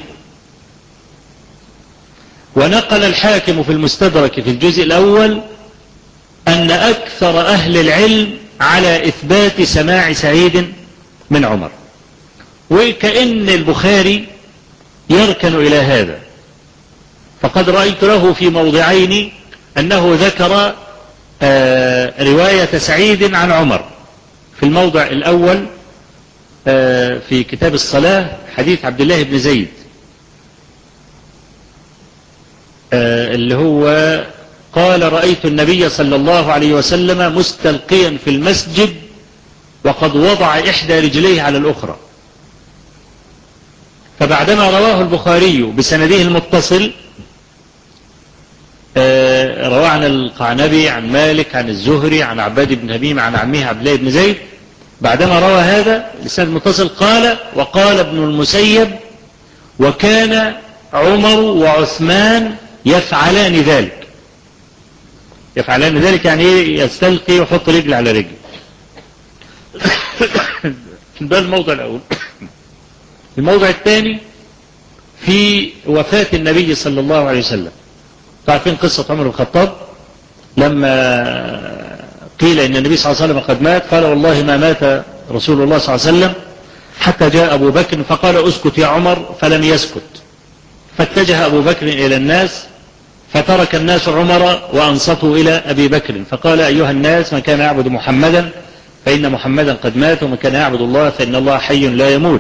ونقل الحاكم في المستدرك في الجزء الأول أن أكثر أهل العلم على إثبات سماع سعيد من عمر، وكأن البخاري يركن إلى هذا، فقد رأيت له في موضعين أنه ذكر رواية سعيد عن عمر. في الموضع الأول في كتاب الصلاة حديث عبد الله بن زيد اللي هو قال: رأيت النبي صلى الله عليه وسلم مستلقيا في المسجد وقد وضع إحدى رجليه على الأخرى. فبعدما رواه البخاري بسنده المتصل، رواه عن القعنبي عن مالك عن الزهري عن عباد بن هميم عن عمه عبد الله بن زيد، بعدما روى هذا الإسناد المتصل قال: وقال ابن المسيب: وكان عمر وعثمان يفعلان ذلك. يفعلان ذلك يعني يستلقي ويحط رجل على رجل. ده الموضع الأول. الموضع الثاني في وفاة النبي صلى الله عليه وسلم. تعرفين قصة عمر بن الخطاب لما قيل إن النبي صلى الله عليه وسلم قد مات، قال: والله ما مات رسول الله صلى الله عليه وسلم حتى جاء أبو بكر فقال: اسكت يا عمر، فلم يسكت. فاتجه أبو بكر إلى الناس فترك الناس عمر وأنصتوا إلى أبي بكر، فقال: أيها الناس، من كان يعبد محمدا فإن محمدا قد مات، ومن كان يعبد الله فإن الله حي لا يموت.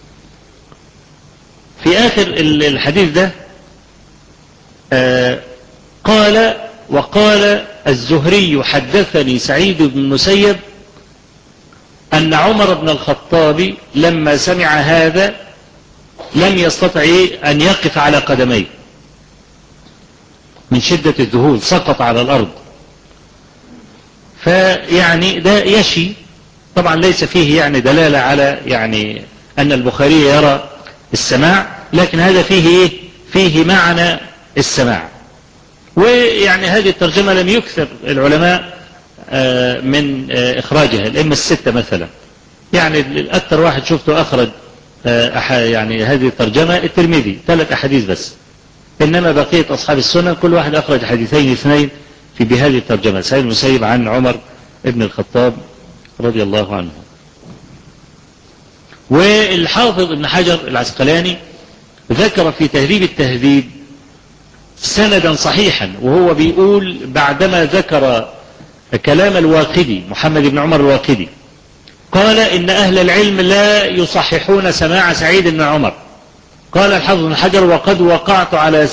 في آخر الحديث ده قال: وقال الزهري: حدثني سعيد بن المسيب أن عمر بن الخطاب لما سمع هذا لم يستطع أن يقف على قدميه من شدة الذهول، سقط على الأرض. فيعني ده يشي، طبعا ليس فيه يعني دلالة على يعني أن البخاري يرى السماع، لكن هذا فيه فيه معنى السماع. ويعني هذه الترجمة لم يكثر العلماء من إخراجها، الأئمة الستة مثلا، يعني الأكثر واحد شفته أخرج يعني هذه الترجمة الترمذي 3 أحاديث بس، إنما بقية أصحاب السنن كل واحد أخرج حديثين اثنين في بهذه الترجمة. سعيد المسيب عن عمر ابن الخطاب رضي الله عنه. والحافظ ابن حجر العسقلاني ذكر في تهذيب التهذيب سندا صحيحا، وهو بيقول بعدما ذكر كلام الواقدي محمد بن عمر الواقدي قال إن أهل العلم لا يصححون سماع سعيد بن عمر. قال الحافظ بن حجر وقد وقعت على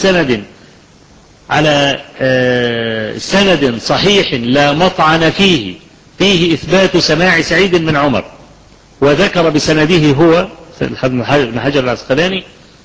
سند صحيح لا مطعن فيه إثبات سماع سعيد بن عمر. وذكر بسنده هو ابن حجر العسقلاني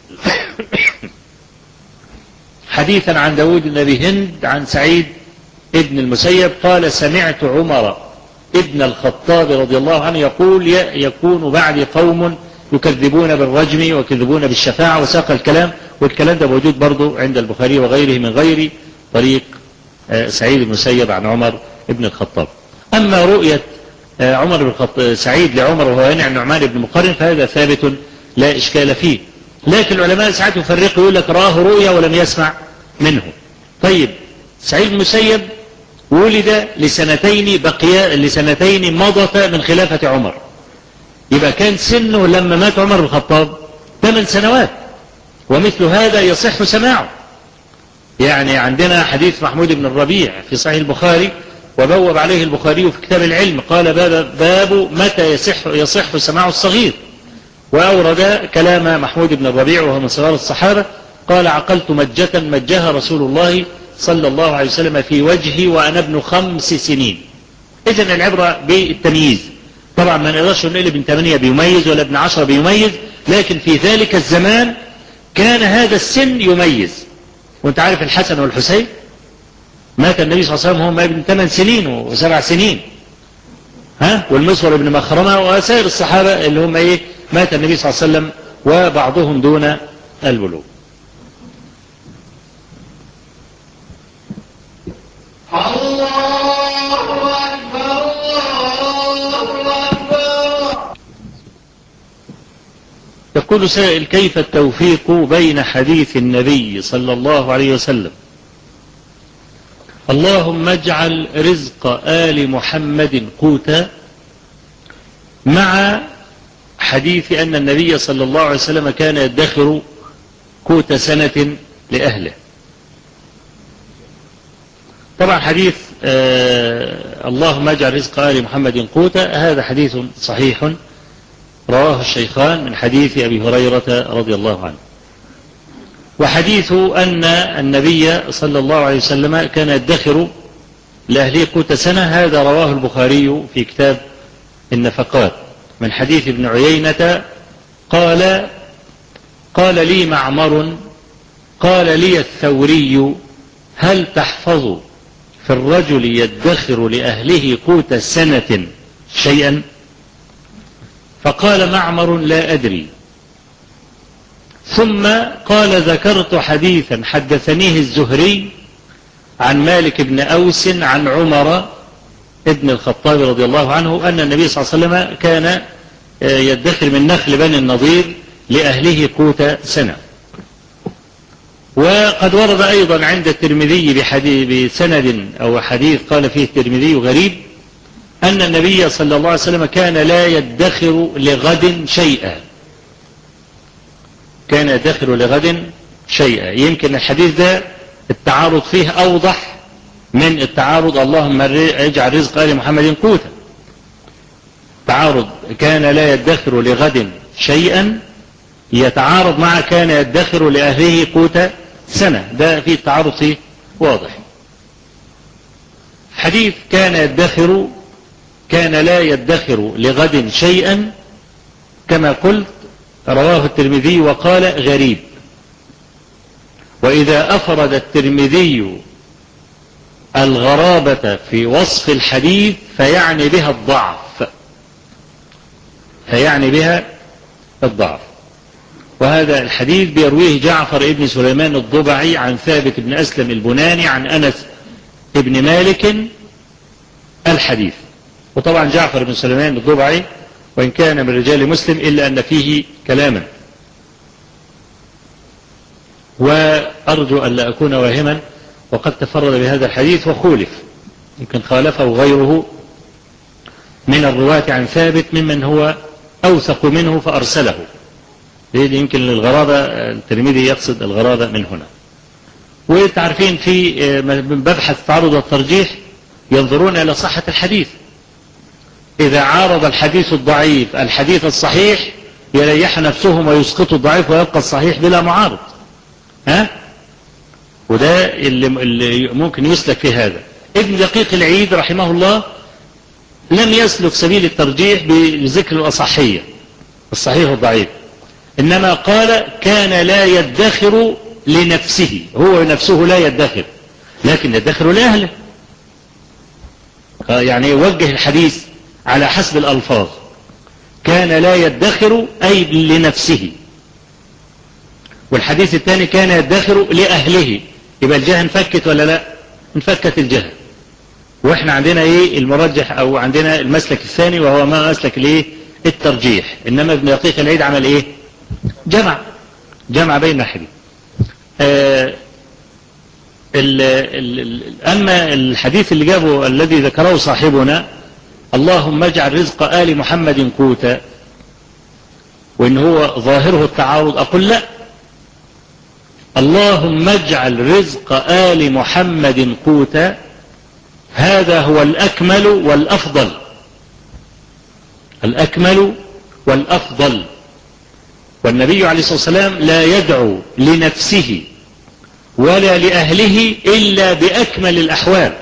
حديثا عن داود بن أبي هند عن سعيد ابن المسيب قال سمعت عمر ابن الخطاب رضي الله عنه يقول يكون بعد قوم يكذبون بالرجم ويكذبون بالشفاعة، وساق الكلام، والكلام ده موجود برضو عند البخاري وغيره من غير طريق سعيد بن المسيب عن عمر ابن الخطاب. أما رؤية سعيد لعمر وهو ينع النعمان بن مقرن فهذا ثابت لا إشكال فيه، لكن العلماء ساعات يفرقوا يقول لك راه رؤيا ولم يسمع منه. طيب سعيد بن المسيب ولد لسنتين مضت من خلافة عمر، يبقى كان سنه لما مات عمر بن الخطاب 8 سنوات، ومثل هذا يصح سماعه. يعني عندنا حديث محمود بن الربيع في صحيح البخاري وبوب عليه البخاري في كتاب العلم قال باب متى يصح سماع الصغير، وأورد كلام محمود بن الربيع وهو من صغار الصحابة قال عقلت مجة مجها رسول الله صلى الله عليه وسلم في وجهي وأنا ابن 5 سنين. إذن العبرة بالتمييز، طبعا ما نقدرش نقول ابن 8 بيميز ولا ابن 10 بيميز، لكن في ذلك الزمان كان هذا السن يميز. وانت عارف الحسن والحسين مات النبي صلى الله عليه وسلم هم ابن 8 سنين و7 سنين، والمسور بن مخرمة وسائر الصحابة اللي هم مات النبي صلى الله عليه وسلم وبعضهم دون البلوغ. يقول سائل كيف التوفيق بين حديث النبي صلى الله عليه وسلم اللهم اجعل رزق آل محمد قوتا مع حديث أن النبي صلى الله عليه وسلم كان يدخر قوت سنة لأهله؟ طبعا حديث اللهم اجعل رزق آل محمد قوتا هذا حديث صحيح رواه الشيخان من حديث أبي هريرة رضي الله عنه. وحديث أن النبي صلى الله عليه وسلم كان يدخر لأهله قوت سنة هذا رواه البخاري في كتاب النفقات من حديث ابن عيينة قال لي معمر قال لي الثوري هل تحفظ في الرجل يدخر لأهله قوت سنة شيئا؟ فقال معمر لا أدري. ثم قال ذكرت حديثا حدثنيه الزهري عن مالك بن أوس عن عمر ابن الخطاب رضي الله عنه أن النبي صلى الله عليه وسلم كان يدخر من نخل بني النضير لأهله قوت سنة. وقد ورد أيضا عند الترمذي بسند أو حديث قال فيه الترمذي غريب أن النبي صلى الله عليه وسلم كان لا يدخر لغد شيئا، كان يدخر لغد شيئا. يمكن الحديث ده التعارض فيه أوضح من التعارض اللهم اجعل رزق آل محمد قوتا. تعارض كان لا يدخر لغد شيئا يتعارض مع كان يدخر لأهله قوت سنة، ده فيه التعارض فيه واضح. حديث كان لا يدخر لغد شيئا كما قلت رواه الترمذي وقال غريب. وإذا أفرد الترمذي الغرابة في وصف الحديث فيعني بها الضعف. وهذا الحديث بيرويه جعفر ابن سليمان الضبعي عن ثابت بن أسلم البناني عن أنس ابن مالك الحديث. وطبعا جعفر بن سليمان الضبعي وإن كان من رجال مسلم إلا أن فيه كلاما. أرجو أن لا أكون واهما، وقد تفرد بهذا الحديث وخولف، يمكن خالفه غيره من الرواة عن ثابت ممن هو أوثق منه فأرسله، يمكن للغرابة، الترمذي يقصد الغرابة من هنا. وتعرفين في مبحث التعارض والترجيح ينظرون إلى صحة الحديث، إذا عارض الحديث الضعيف الحديث الصحيح يريح نفسهم ويسقط الضعيف ويبقى الصحيح بلا معارض. وده اللي ممكن يسلك في هذا. ابن دقيق العيد رحمه الله لم يسلك سبيل الترجيح بذكر الأصحية الصحيح والضعيف، إنما قال كان لا يدخر لنفسه، هو نفسه لا يدخر لكن يدخر لأهله، يعني يوجه الحديث على حسب الألفاظ. كان لا يدخر أي لنفسه، والحديث الثاني كان يدخر لأهله، يبقى الجهة انفكت ولا لا؟ انفكت الجهة. واحنا عندنا ايه المرجح، او عندنا المسلك الثاني وهو ما مسلك الايه الترجيح. انما ابن دقيق العيد عمل ايه؟ جمع بين الحديث. اما الحديث اللي جابه الذي ذكره صاحبنا اللهم اجعل رزق آل محمد قوتا، وان هو ظاهره التعارض، اقول لا، اللهم اجعل رزق آل محمد قوتا هذا هو الأكمل والأفضل، الأكمل والأفضل. والنبي عليه الصلاة والسلام لا يدعو لنفسه ولا لأهله إلا بأكمل الأحوال.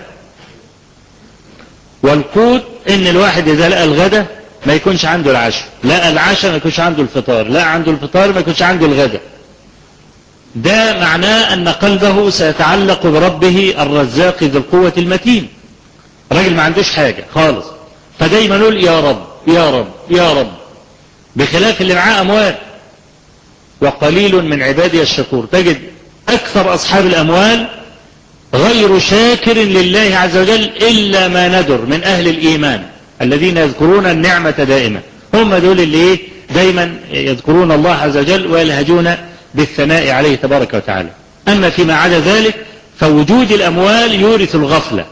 والقوت إن الواحد إذا لقى الغداء ما يكونش عنده العشاء، لقى العشاء ما يكونش عنده الفطار، لقى عنده الفطار ما يكونش عنده الغداء. ده معناه أن قلبه سيتعلق بربه الرزاق ذي القوة المتين. راجل ما عندوش حاجة خالص، فدايما يقول يا رب يا رب يا رب، بخلاف اللي معاه أموال. وقليل من عبادي الشكور، تجد أكثر أصحاب الأموال غير شاكر لله عز وجل إلا ما ندر من أهل الإيمان الذين يذكرون النعمة دائما، هم دول اللي دايما يذكرون الله عز وجل ويلهجون بالثناء عليه تبارك وتعالى. أما فيما عدا ذلك فوجود الأموال يورث الغفلة،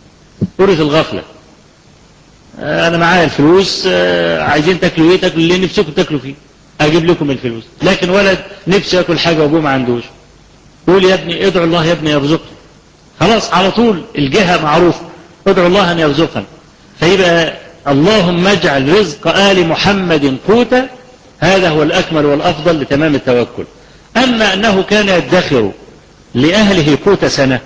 أنا معايا الفلوس، عايزين تاكلوا إيه؟ تاكلوا اللي نفسكم تاكلوا فيه، أجيب لكم الفلوس. لكن ولد نفسه ياكل حاجة وأبوه ما عندوش، قول يا ابني ادعو الله يا ابني يرزقني، خلاص على طول الجهة معروفة، ادعو الله أن يرزقنا. فيبقى اللهم اجعل رزق آل محمد قوتا هذا هو الأكمل والأفضل لتمام التوكل. أما أنه كان يدخر لأهله قوت سنة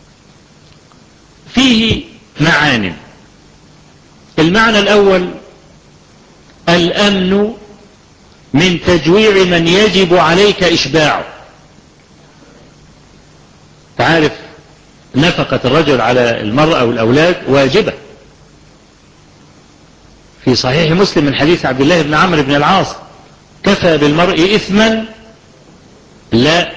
فيه معان. المعنى الأول الأمن من تجويع من يجب عليك إشباعه. تعرف نفقة الرجل على المرأة والأولاد واجبة، في صحيح مسلم من حديث عبد الله بن عمرو بن العاص كفى بالمرء إثما لا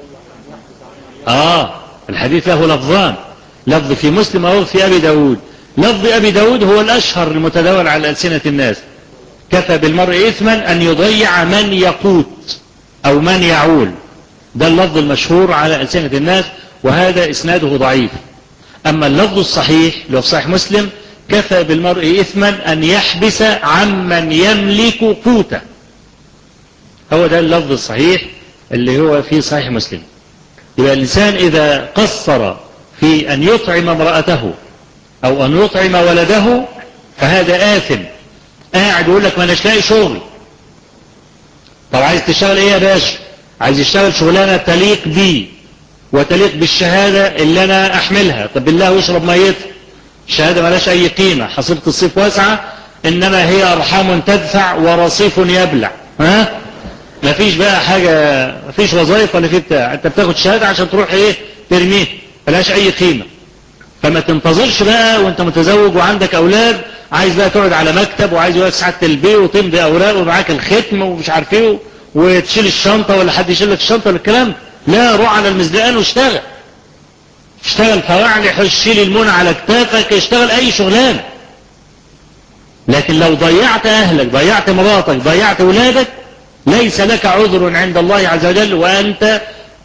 الحديث له لفظان، لفظ في مسلم ولفظ في أبي داود. لفظ أبي داود هو الأشهر المتداول على ألسنة الناس، كفى بالمرء إثما أن يضيع من يقوت أو من يعول، ده اللفظ المشهور على ألسنة الناس، وهذا إسناده ضعيف. أما اللفظ الصحيح اللي هو في صحيح مسلم كفى بالمرء إثما أن يحبس عمن يملك قوته، هو ده اللفظ الصحيح اللي هو في صحيح مسلم. يبقى الإنسان إذا قصر في أن يطعم امرأته أو أن يطعم ولده فهذا آثم. قاعد يقول لك ما أناش لاقي شغل، طب عايز تشتغل إيه يا باشا؟ عايز يشتغل شغلانة تليق بي وتليق بالشهادة اللي أنا أحملها. طب بالله واشرب ميت، الشهادة ما لاش أي قيمة، حصيلة الصيف واسعة إنما هي أرحام تدفع ورصيف يبلع. ما فيش بقى حاجة، ما فيش وظائف ولا في بتاع، أنت بتاخد شهادة عشان تروح ترميه، ما لاش أي قيمة. فما تنتظرش بقى وانت متزوج وعندك أولاد عايز بقى تقعد على مكتب وعايز يقعد ساعة البيت وتمضي أوراق ومعاك الختم ومش عارف ايه وتشيل الشنطة ولا حد يشيل لك الشنطة ولا الكلام. لا، روح على المزدقان واشتغل، اشتغل فواعل، شيل المونة على كتافك، اشتغل أي شغلانة. لكن لو ضيعت أهلك، ضيعت مراتك، ضيعت أولادك، ليس لك عذر عند الله عز وجل وأنت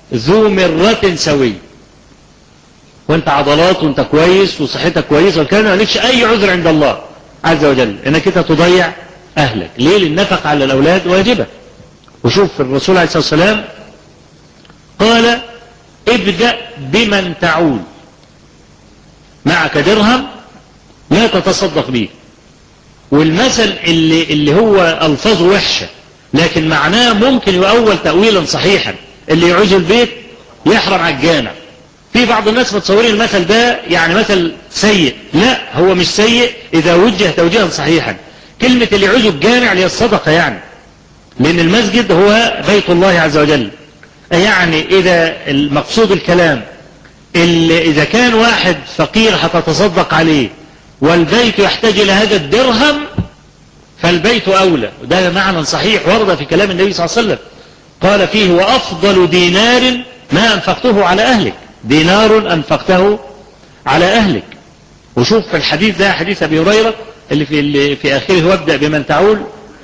ذو مرة سوي، وانت عضلات وانت كويس وصحتك كويسة والكلام ما لكش اي عذر عند الله عز وجل انك انت تضيع اهلك. ليه؟ لان النفقة على الاولاد واجبة. وشوف الرسول عليه الصلاة والسلام قال ابدأ بمن تعول، معك درهم لا تتصدق به. والمثل اللي هو الفاظه وحشة لكن معناه ممكن يؤول تأويلا صحيحا، اللي يعوز البيت يحرم على الجامع. في بعض الناس متصورين المثل ده يعني مثل سيء، لا هو مش سيء إذا وجه توجيها صحيحا. كلمة اللي يعوز الجامع هي الصدقة يعني، لأن المسجد هو بيت الله عز وجل. يعني إذا المقصود الكلام إذا كان واحد فقير هتتصدق عليه والبيت يحتاج إلى هذا الدرهم فالبيت أولى. وده معنى صحيح ورد في كلام النبي صلى الله عليه وسلم، قال فيه وأفضل دينار ما أنفقته على أهلك، دينار أنفقته على أهلك. وشوف في الحديث ده حديث أبي هريرة اللي في آخره وابدأ بمن تعول،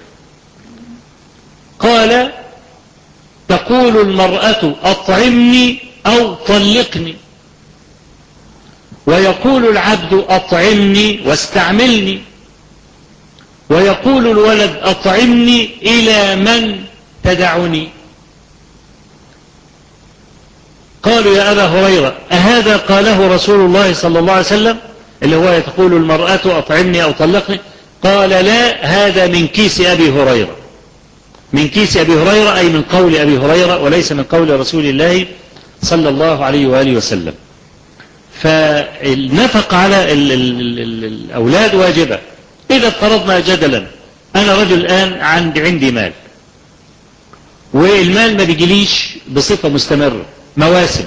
قال تقول المرأة أطعمني أو طلقني، ويقول العبد أطعمني واستعملني، ويقول الولد أطعمني إلى من تدعني. قالوا يا أبا هريرة أهذا قاله رسول الله صلى الله عليه وسلم اللي هو تقول المرأة أطعمني أو طلقني؟ قال لا، هذا من كيس أبي هريرة، من كيس أبي هريرة أي من قول أبي هريرة وليس من قول رسول الله صلى الله عليه وآله وسلم. فالنفق على الأولاد واجبة. إذا افترضنا جدلا أنا رجل الآن عندي مال، والمال ما بيجيليش بصفة مستمرة، مواسم،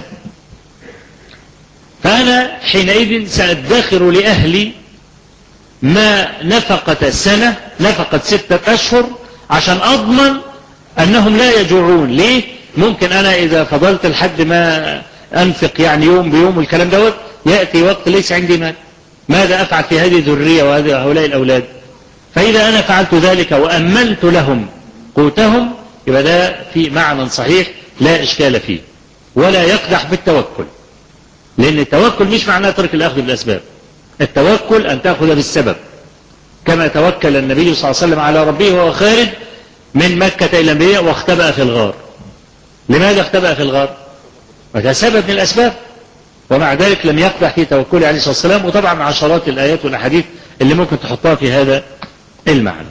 فأنا حينئذ سأدخر لأهلي ما نفقة سنة، نفقة 6 أشهر، عشان أضمن أنهم لا يجوعون. ليه؟ ممكن أنا إذا فضلت لحد ما أنفق يعني يوم بيوم والكلام دوت يأتي وقت ليس عندي مال، ماذا أفعل في هذه الذرية وهؤلاء الأولاد؟ فإذا أنا فعلت ذلك وأمنت لهم قوتهم يبقى ده في معنى صحيح لا إشكال فيه، ولا يقدح بالتوكل، لأن التوكل مش معناه ترك الأخذ بالأسباب. التوكل أن تأخذ بالسبب، كما توكل النبي صلى الله عليه وسلم على ربه وهو خارج من مكة إلى المدينة واختبأ في الغار. لماذا اختبأ في الغار؟ وده سبب من الأسباب، ومع ذلك لم يقدح في توكله عليه الصلاة والسلام. وطبعا عشرات الآيات والأحاديث اللي ممكن تحطها في هذا المعنى.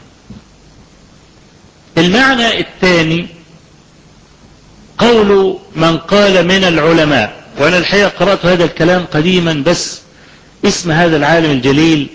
المعنى الثاني قول من قال من العلماء، وأنا الحقيقة قرأت هذا الكلام قديما بس اسم هذا العالم الجليل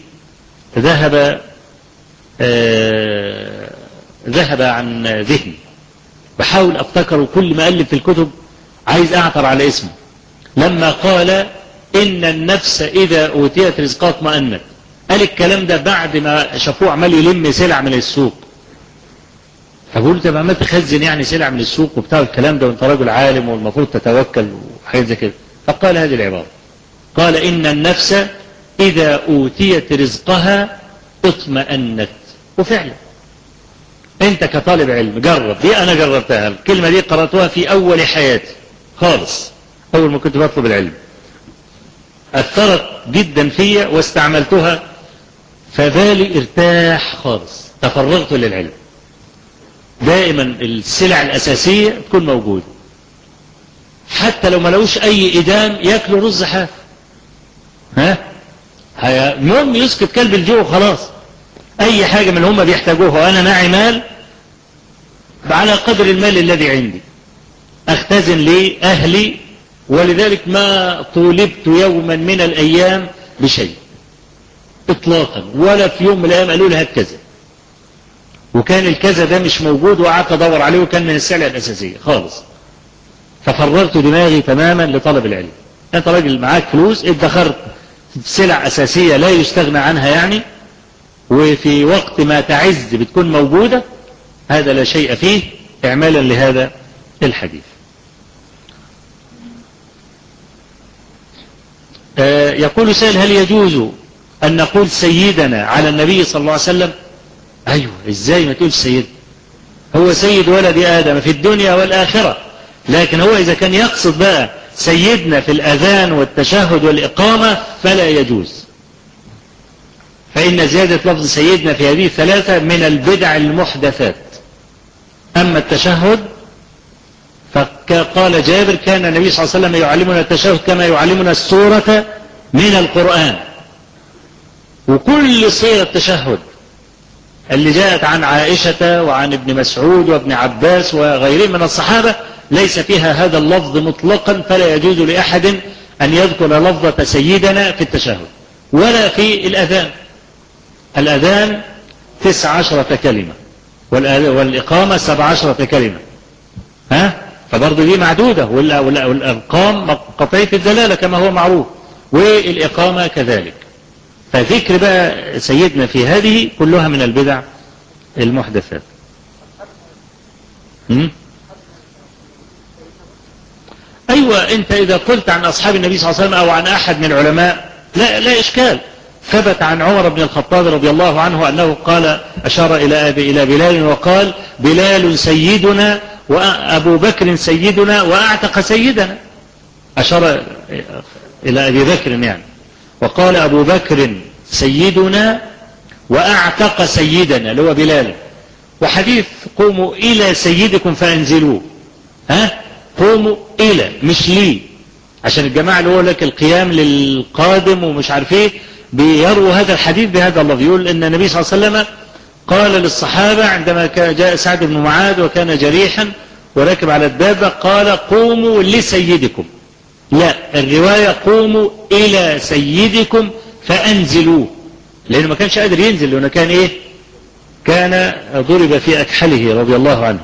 ذهب عن ذهني، بحاول أفتكر كل ما ألف في الكتب عايز أعثر على اسمه، لما قال إن النفس إذا أوتيت رزقها اطمأنت. قال الكلام ده بعد ما شافوه عمال يلم سلع من السوق، فقول انت عمال تخزن يعني سلع من السوق وبتاع الكلام ده وانت راجل عالم والمفروض تتوكل وحاجات زي كده. فقال هذه العبارة، قال إن النفس إذا أوتيت رزقها اطمأنت. وفعلا انت كطالب علم جرب دي، انا جربتها، الكلمة دي قرأتها في اول حياتي خالص اول ما كنت بطلب العلم، اثرت جدا فيا واستعملتها فبالي ارتاح خالص، تفرغت للعلم. دائما السلع الاساسية تكون موجودة، حتى لو ما لقوش اي ادام ياكلوا رز حاف، المهم يسكت كلب الجوع خلاص. اي حاجة من هم بيحتاجوها وانا معي مال على قدر المال الذي عندي اختزن لأهلي، ولذلك ما طولبت يوما من الايام بشيء اطلاقا، ولا في يوم من الايام قالوا لي هات كذا وكان الكذا ده مش موجود وقعدت ادور عليه وكان من السلع الاساسية خالص. ففرغت دماغي تماما لطلب العلم. انت راجل معاك فلوس ادخرت سلع اساسية لا يستغنى عنها يعني، وفي وقت ما تعز بتكون موجودة، هذا لا شيء فيه اعمالا لهذا الحديث. يقول سائل هل يجوز ان نقول سيدنا على النبي صلى الله عليه وسلم؟ ايوه، ازاي ما تقول سيد؟ هو سيد ولد ادم في الدنيا والاخرة، لكن هو إذا كان يقصد بقى سيدنا في الأذان والتشهد والإقامة فلا يجوز، فإن زيادة لفظ سيدنا في هذه الثلاثة من البدع المحدثات. أما التشهد فقال جابر كان النبي صلى الله عليه وسلم يعلمنا التشهد كما يعلمنا السورة من القرآن. وكل صيغ التشهد اللي جاءت عن عائشة وعن ابن مسعود وابن عباس وغيرهم من الصحابة ليس فيها هذا اللفظ مطلقا، فلا يجوز لأحد أن يذكر لفظة سيدنا في التشهد ولا في الأذان. الأذان 19 كلمة والإقامة 17 كلمة، فبرضه دي معدودة، والأرقام قطعية الدلالة كما هو معروف، والإقامة كذلك. فذكر بقى سيدنا في هذه كلها من البدع المحدثات. أيوة، أنت إذا قلت عن أصحاب النبي صلى الله عليه وسلم أو عن أحد من العلماء لا إشكال. ثبت عن عمر بن الخطاب رضي الله عنه أنه قال أشار إلى بلال وقال بلال سيدنا وأبو بكر سيدنا وأعتق سيدنا. أشار إلى أبي بكر يعني، وقال أبو بكر سيدنا وأعتق سيدنا اللي هو بلال. وحديث قوموا إلى سيدكم فأنزلوه، قوموا إلى مش لي، عشان الجماعة اللي هو لك القيام للقادم ومش عارف ايه بيروا هذا الحديث بهذا اللفظ. يقول ان النبي صلى الله عليه وسلم قال للصحابة عندما جاء سعد بن معاذ وكان جريحا وركب على الدابة قال قوموا لسيدكم، لا الرواية قوموا إلى سيدكم فأنزلوه، لأنه ما كانش قادر ينزل لأنه كان ايه، كان ضرب في أكحله رضي الله عنه.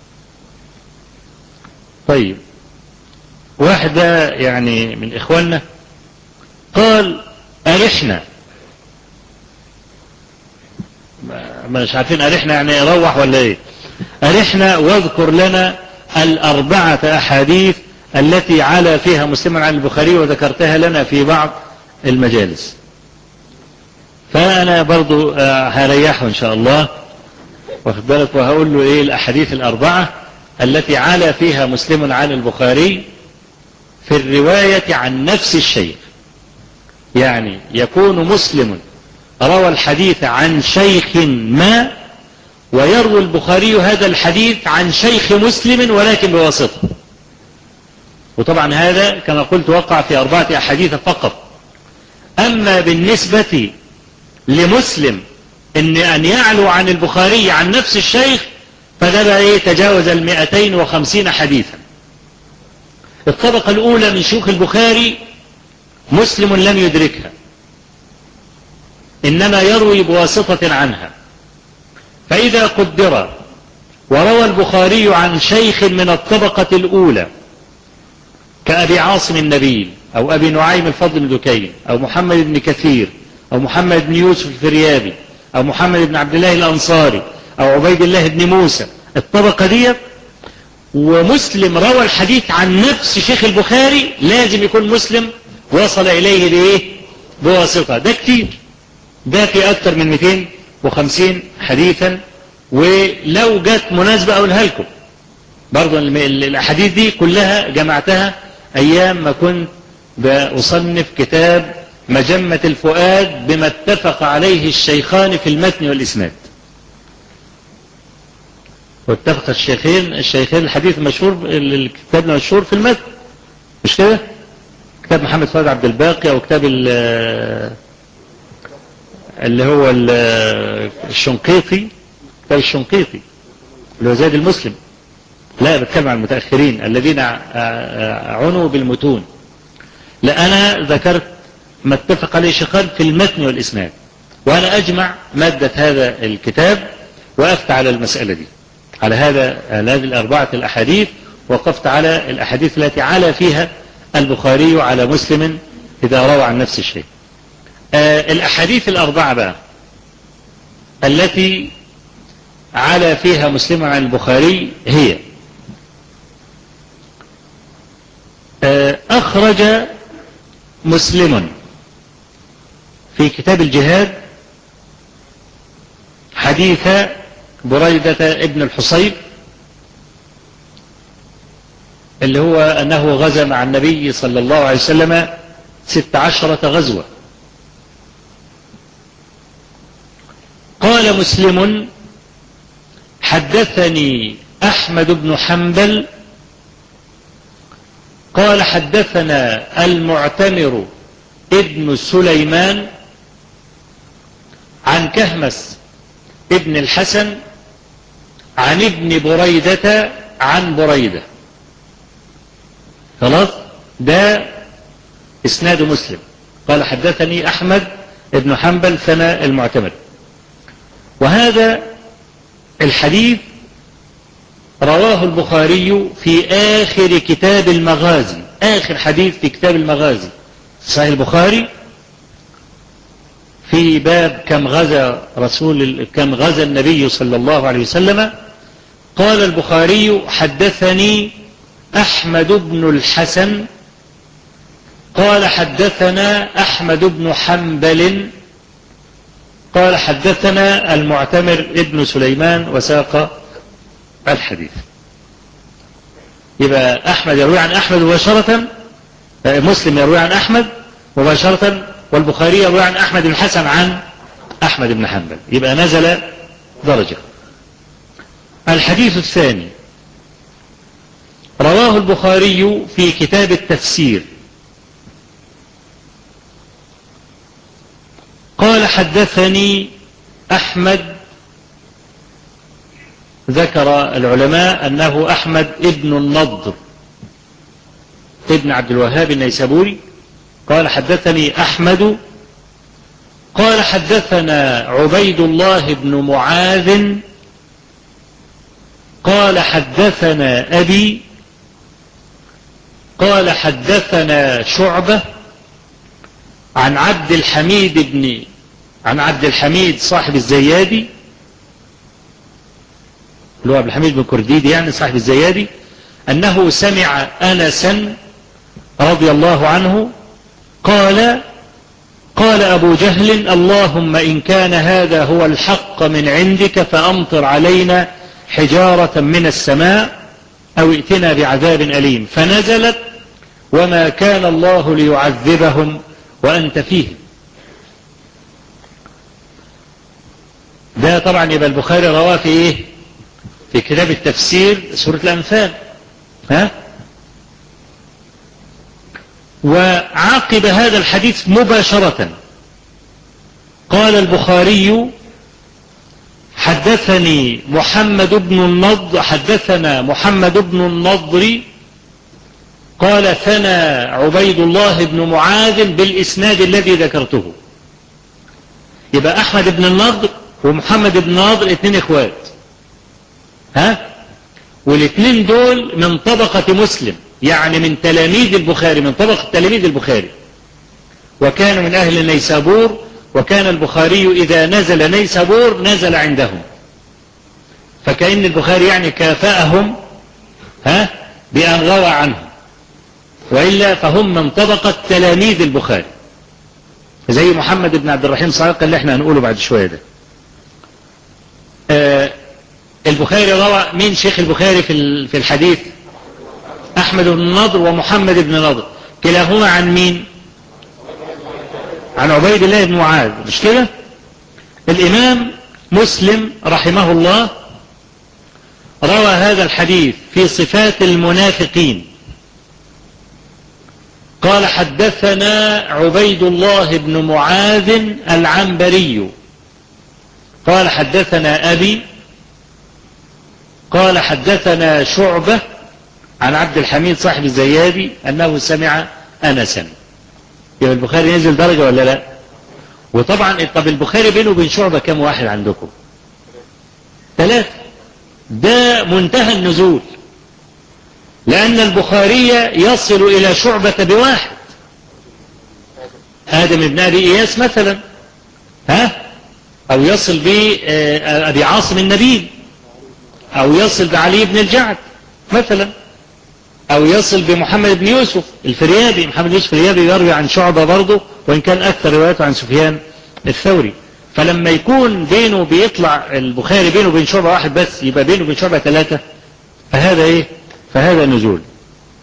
طيب، واحد ده يعني من إخواننا قال أرحنا، مش عارفين أرحنا يعني روح ولا ايه، أرحنا واذكر لنا الأربعة أحاديث التي علا فيها مسلم عن البخاري وذكرتها لنا في بعض المجالس. فأنا برضو هريحه إن شاء الله واخد بالك، وهقول له ايه الأحاديث الأربعة التي علا فيها مسلم عن البخاري في الرواية عن نفس الشيخ. يعني يكون مسلم روى الحديث عن شيخ ما ويروي البخاري هذا الحديث عن شيخ مسلم ولكن بواسطة. وطبعا هذا كما قلت وقع في 4 أحاديث فقط. أما بالنسبة لمسلم أن يعلو عن البخاري عن نفس الشيخ فده بقى ايه تجاوز 250 حديثا. الطبقة الأولى من شيوخ البخاري مسلم لم يدركها إنما يروي بواسطة عنها. فإذا قدر وروى البخاري عن شيخ من الطبقة الأولى كأبي عاصم النبيل أو أبي نعيم الفضل بن دكين أو محمد بن كثير أو محمد بن يوسف الفريابي أو محمد بن عبد الله الأنصاري أو عبيد الله بن موسى، الطبقة دي ومسلم روى الحديث عن نفس شيخ البخاري لازم يكون مسلم وصل إليه بإيه بواسطة. ده كتير، ده في أكثر من 250 حديثا. ولو جت مناسبة أقولها لكم برضو، الأحاديث دي كلها جمعتها أيام ما كنت بأصنف كتاب مجمة الفؤاد بما اتفق عليه الشيخان في المتن والإسناد. واتفق الشيخين الحديث المشهور الكتاب المشهور في المتن، مش كده؟ كتاب محمد فؤاد عبد الباقي أو كتاب اللي هو الشنقيطي، كتاب الشنقيطي اللي هو زاد المسلم. لا بتكلم عن المتأخرين الذين عنوا بالمتون. لا أنا ذكرت ما اتفق عليه الشيخان في المتن والإسناد، وأنا أجمع مادة هذا الكتاب وقفت على المسألة دي، على هذه 4 الأحاديث، وقفت على الأحاديث التي علا فيها البخاري على مسلم إذا روى عن نفس الشيء. الأحاديث 4 بقى التي علا فيها مسلم عن البخاري هي: أخرج مسلم في كتاب الجهاد حديث بريدة ابن الحصيب اللي هو أنه غزا مع النبي صلى الله عليه وسلم 16 غزوة. قال مسلم حدثني أحمد بن حنبل قال حدثنا المعتمر ابن سليمان عن كهمس ابن الحسن عن ابن بريدة عن بريدة. خلاص، ده اسناد مسلم. قال حدثني أحمد ابن حنبل ثنى المعتمر. وهذا الحديث رواه البخاري في آخر كتاب المغازي، آخر حديث في كتاب المغازي صحيح البخاري، في باب كم غزا النبي صلى الله عليه وسلم. قال البخاري حدثني أحمد بن الحسن قال حدثنا أحمد بن حنبل قال حدثنا المعتمر ابن سليمان وساق الحديث. يبقى أحمد يروي عن أحمد مباشرة، مسلم يروي عن أحمد مباشرة، والبخاري يروي عن أحمد بن الحسن عن أحمد بن حنبل، يبقى نزل درجة. الحديث الثاني رواه البخاري في كتاب التفسير قال حدثني أحمد، ذكر العلماء أنه أحمد ابن النضر ابن عبد الوهاب النيسابوري. قال حدثني أحمد قال حدثنا عبيد الله بن معاذ قال حدثنا أبي قال حدثنا شعبة عن عبد الحميد صاحب الزيادي، اللي هو عبد الحميد بن كرديد يعني صاحب الزيادي، أنه سمع أنسا رضي الله عنه قال أبو جهل اللهم إن كان هذا هو الحق من عندك فأمطر علينا حجارة من السماء أو ائتنا بعذاب أليم، فنزلت وما كان الله ليعذبهم وأنت فيهم. ده طبعا يبقى البخاري رواه في إيه؟ في كتاب التفسير سورة الأنفال. وعاقب هذا الحديث مباشرة قال البخاري حدثنا محمد بن النضر قال ثنى عبيد الله بن معاذ بالإسناد الذي ذكرته. يبقى أحمد بن النضر ومحمد بن النضر اثنين اخوات، والاثنين دول من طبقة مسلم، يعني من تلاميذ البخاري، من طبقة تلاميذ البخاري، وكانوا من أهل نيسابور، وكان البخاري إذا نزل نيسابور نزل عندهم، فكأن البخاري يعني كافأهم بأن روى عنهم، وإلا فهم من طبقة تلاميذ البخاري، زي محمد بن عبد الرحيم صادق اللي احنا هنقوله بعد شوية ده. البخاري روى مين شيخ البخاري في الحديث؟ أحمد بن النضر ومحمد بن النضر، كلاهما عن مين؟ عن عبيد الله بن معاذ، مش كده؟ الإمام مسلم رحمه الله روى هذا الحديث في صفات المنافقين. قال حدثنا عبيد الله بن معاذ العنبري قال حدثنا أبي قال حدثنا شعبة عن عبد الحميد صاحب الزيادي أنه سمع أنسا. يبقى البخاري ينزل درجة ولا لا؟ وطبعا طب البخاري بينه وبين شعبة كم واحد عندكم؟ 3. ده منتهى النزول، لأن البخاري يصل إلى شعبة بواحد، آدم بن أبي إياس مثلا، أو يصل بأبي عاصم النبيل، أو يصل بعلي بن الجعد مثلا، أو يصل بمحمد بن يوسف الفريابي. محمد بن يوسف الفريابي يروي عن شعبة برضه، وإن كان أكثر رواياته عن سفيان الثوري. فلما يكون بيطلع البخاري بينه وبين شعبة واحد بس، يبقى بينه وبين شعبة 3، فهذا إيه؟ فهذا نزول.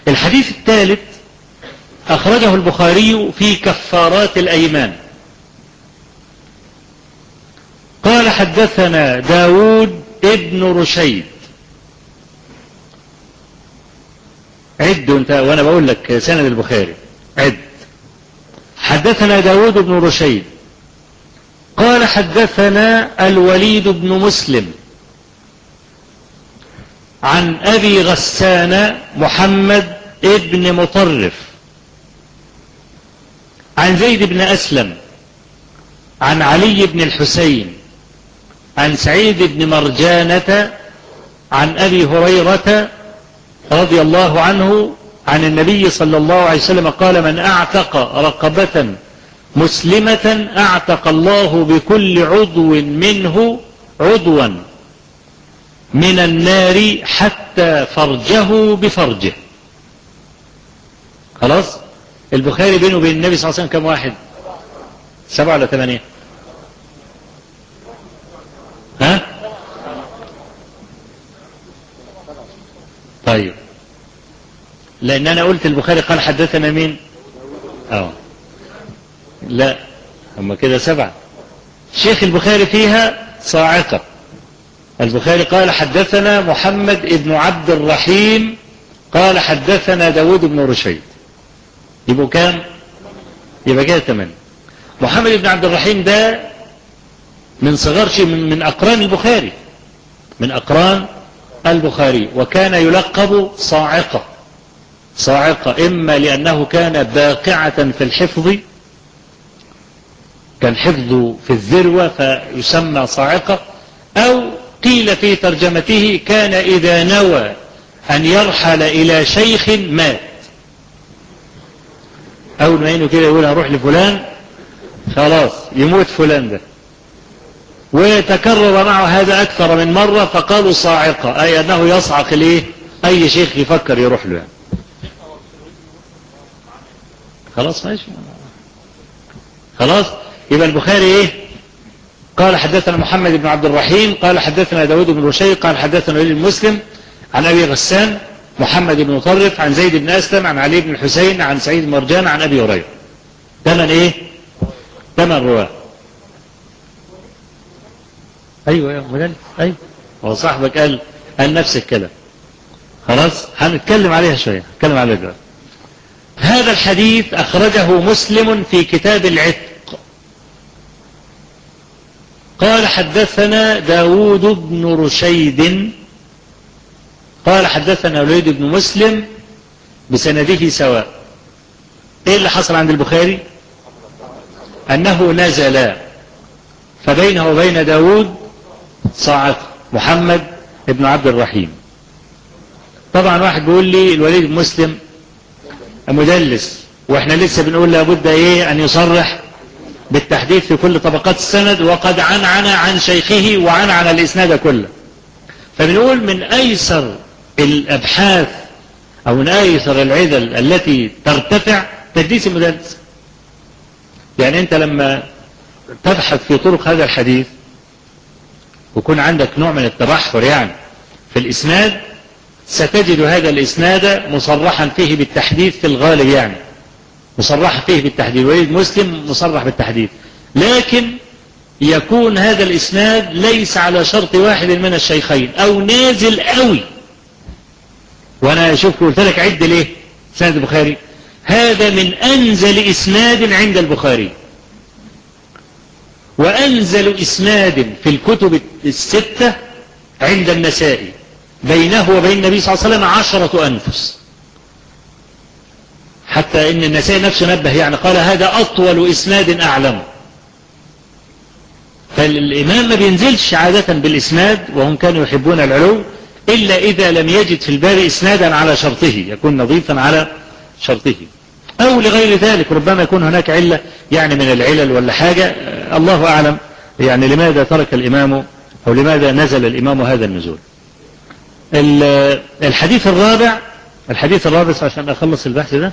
الحديث الثالث أخرجه البخاري في كفارات الأيمان. قال حدثنا داود ابن رشيد. عد انت وانا بقول لك سند البخاري، عد. حدثنا داود بن رشيد قال حدثنا الوليد بن مسلم عن أبي غسان محمد ابن مطرف عن زيد بن أسلم عن علي بن الحسين عن سعيد بن مرجانة عن أبي هريرة رضي الله عنه عن النبي صلى الله عليه وسلم قال: من أعتق رقبة مسلمة أعتق الله بكل عضو منه عضوا من النار حتى فرجه بفرجه. خلاص. البخاري بينه وبين النبي صلى الله عليه وسلم كم واحد؟ 7 ولا 8؟ ها؟ طيب، لأن أنا قلت البخاري قال حدثنا مين؟ لا، هم كده 7. شيخ البخاري فيها صاعقة. البخاري قال حدثنا محمد ابن عبد الرحيم قال حدثنا داود بن رشيد. يبقوا كام؟ يبقى كده 8. محمد ابن عبد الرحيم ده من صغار شيء من أقران البخاري، من أقران البخاري، وكان يلقب صاعقة. صاعقة إما لأنه كان باقعة في الحفظ، كان حفظه في الذروة فيسمى صاعقة، أو قيل في ترجمته كان إذا نوى أن يرحل إلى شيخ مات. أول ما ينو كده يقول هروح لفلان، خلاص يموت فلان ده. وتكرر معه هذا أكثر من مرة فقالوا صاعقة، أي أنه يصعق ليه أي شيخ يفكر يروح له يعني. خلاص ماشي، خلاص. يبقى البخاري ايه؟ قال حدثنا محمد بن عبد الرحيم قال حدثنا داود بن رشيد قال حدثنا وليد بن مسلم عن أبي غسان محمد بن مطرف عن زيد بن أسلم عن علي بن الحسين عن سعيد بن مرجان عن أبي هريرة. 8 ايه؟ 8 رواه. ايوه يا مدلس، ايوه، هو صاحبك قال نفس الكلام. خلاص، هنتكلم عليها شويه، هنتكلم عليها دلوقتي. هذا الحديث أخرجه مسلم في كتاب العتق. قال حدثنا داود بن رشيد قال حدثنا وليد بن مسلم بسنده سواء. ايه اللي حصل عند البخاري؟ أنه نزل فبينه وبين داود صاعقة محمد بن عبد الرحيم. طبعا واحد بيقول لي الوليد بن مسلم مدلس، واحنا لسه بنقول لابد ايه ان يصرح بالتحديث في كل طبقات السند، وقد عنعن عن شيخه وعنعن الاسناد كله. فبنقول من ايسر الابحاث او من ايسر العدل التي ترتفع تدليس المدلس. يعني انت لما تبحث في طرق هذا الحديث ويكون عندك نوع من التبحر يعني في الاسناد، ستجد هذا الإسناد مصرحا فيه بالتحديث في الغالب، يعني مصرح فيه بالتحديث. وليد مسلم مصرح بالتحديث، لكن يكون هذا الإسناد ليس على شرط واحد من الشيخين أو نازل قوي. وأنا شوف قلت لك عد ليه سند البخاري، هذا من أنزل إسناد عند البخاري، وأنزل إسناد في الكتب الستة عند النسائي، بينه وبين النبي صلى الله عليه وسلم 10 أنفس. حتى إن النسائي نفسه نبه يعني قال هذا أطول إسناد أعلم. فالإمام ما بينزلش عادة بالإسناد، وهم كانوا يحبون العلو، إلا إذا لم يجد في الباب إسنادا على شرطه، يكون نظيفا على شرطه، أو لغير ذلك. ربما يكون هناك علة يعني من العلل ولا حاجة، الله أعلم يعني لماذا ترك الإمام أو لماذا نزل الإمام هذا النزول. الحديث الرابع عشان أخلص البحث ده.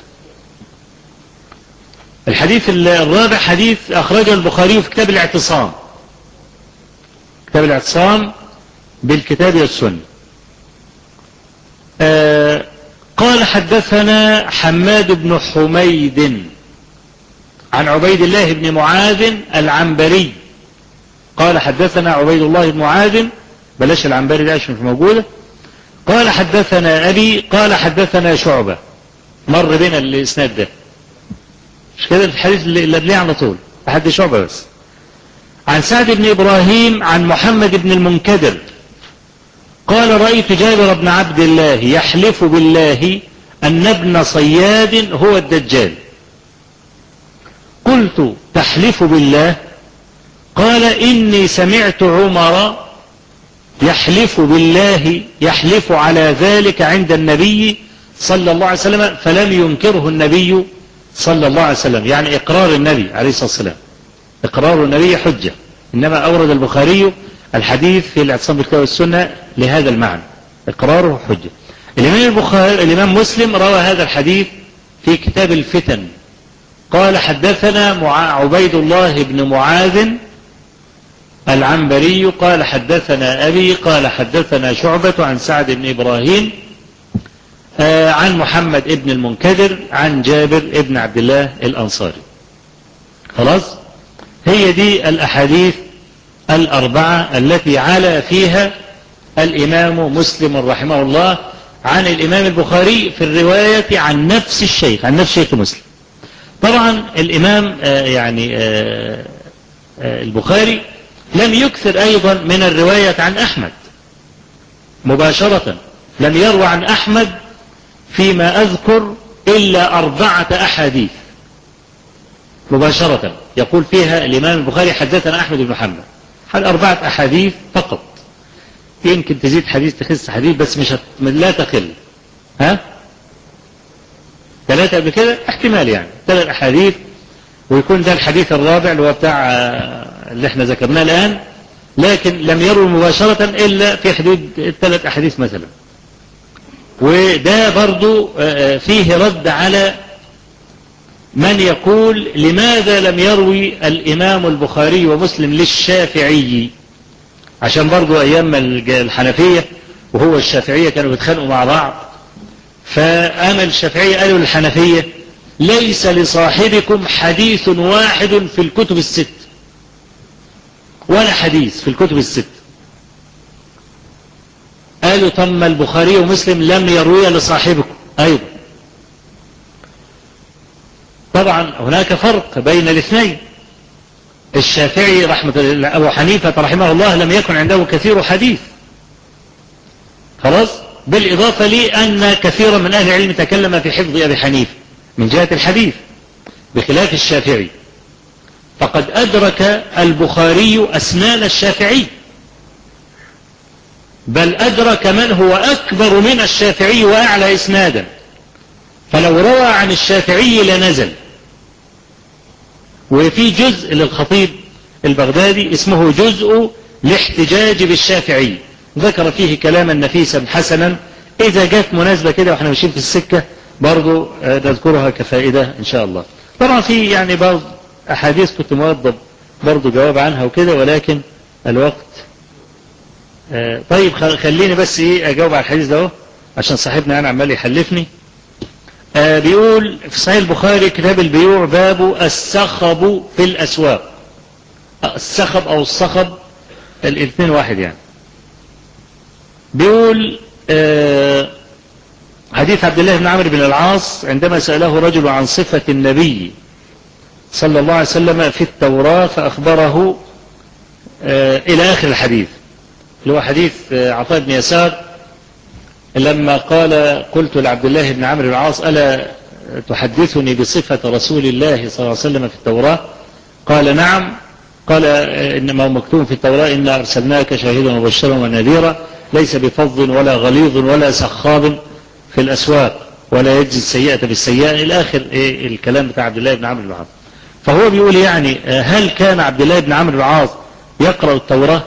الحديث الرابع حديث أخرجه البخاري في كتاب الاعتصام، كتاب الاعتصام بالكتاب والسنة. قال حدثنا حماد بن حميد عن عبيد الله بن معاذ العنبري قال حدثنا عبيد الله بن معاذ، بلاش العنبري ده عشان مش موجودة. قال حدثنا أبي قال حدثنا شعبة، مر بنا الإسناد ده مش كده في الحديث اللي قبليه على طول لحد شعبة بس. عن سعد بن إبراهيم عن محمد بن المنكدر قال رأيت جابر بن عبد الله يحلف بالله أن ابن صياد هو الدجال. قلت تحلف بالله؟ قال إني سمعت عمر يحلف بالله يحلف على ذلك عند النبي صلى الله عليه وسلم فلم ينكره النبي صلى الله عليه وسلم، يعني إقرار النبي عليه الصلاة والسلام، إقرار النبي حجة. إنما أورد البخاري الحديث في الاعتصام بالكتاب والسنة لهذا المعنى، إقراره حجة. الإمام مسلم روى هذا الحديث في كتاب الفتن قال حدثنا عبيد الله بن معاذ العنبري قال حدثنا أبي قال حدثنا شعبة عن سعد بن إبراهيم عن محمد بن المنكدر عن جابر بن عبد الله الأنصاري. خلاص، هي دي الأحاديث الأربعة التي علا فيها الإمام مسلم رحمه الله عن الإمام البخاري في الرواية عن نفس الشيخ، عن نفس شيخ مسلم. طبعا الإمام البخاري لم يكثر أيضا من الرواية عن أحمد مباشرة، لم يروى عن أحمد فيما أذكر إلا 4 أحاديث مباشرة يقول فيها الإمام البخاري حدثنا أحمد بن محمد، 4 أحاديث فقط. يمكن تزيد حديث تخص حديث بس مش لا تقل. 3 قبل كده احتمال، يعني 3 أحاديث ويكون ده الحديث الرابع اللي هو بتاع اللي احنا ذكرناه الآن، لكن لم يروي مباشرة إلا في حدود 3 أحاديث مثلا. وده برضو فيه رد على من يقول لماذا لم يروي الإمام البخاري ومسلم للشافعي، عشان برضو أيام الحنفية وهو الشافعية كانوا بيتخانقوا مع بعض، فأما الشافعية قالوا للحنفية ليس لصاحبكم حديث واحد في الكتب الست، ولا حديث في الكتب الست. قالوا ثم البخاري ومسلم لم يروي لصاحبكم أيضا. طبعا هناك فرق بين الاثنين. الشافعي أبو حنيفة رحمه الله لم يكن عنده كثير حديث، خلاص، بالإضافة لأن كثيرا من أهل العلم تكلم في حفظ أبي حنيفة من جهة الحديث بخلاف الشافعي. فقد أدرك البخاري أسنان الشافعي، بل أدرك من هو أكبر من الشافعي وأعلى إسنادا، فلو روى عن الشافعي لنزل. وفي جزء للخطيب البغدادي اسمه جزء الاحتجاج بالشافعي، ذكر فيه كلاما نفيسا حسنا، إذا جاءت مناسبة كده وإحنا ماشيين في السكة برضو نذكرها كفائدة إن شاء الله. طبعا في يعني بعض أحاديث كنت موضب برضو جواب عنها وكده، ولكن الوقت طيب خليني بس أجاوب على الحديث ده عشان صاحبنا أنا عمال يحلفني. بيقول في صحيح البخاري كتاب البيوع باب السخب في الأسواق. السخب أو الصخب الاثنين واحد يعني. بيقول حديث عبد الله بن عمرو بن العاص عندما سأله رجل عن صفة النبي صلى الله عليه وسلم في التوراة فأخبره إلى آخر الحديث، اللي هو حديث عطاء بن يسار لما قال قلت لعبد الله بن عمرو بن العاص ألا تحدثني بصفة رسول الله صلى الله عليه وسلم في التوراة؟ قال نعم. قال إنما مكتوب في التوراة إنا أرسلناك شاهدا ومبشرا ونذيرا ليس بفظ ولا غليظ ولا سخاب في الأسواق ولا يجزي السيئة بالسيئة إلى آخر الكلام بتاع عبد الله بن عمرو بن العاص. فهو بيقول يعني هل كان عبد الله بن عمرو بن العاص يقرأ التوراة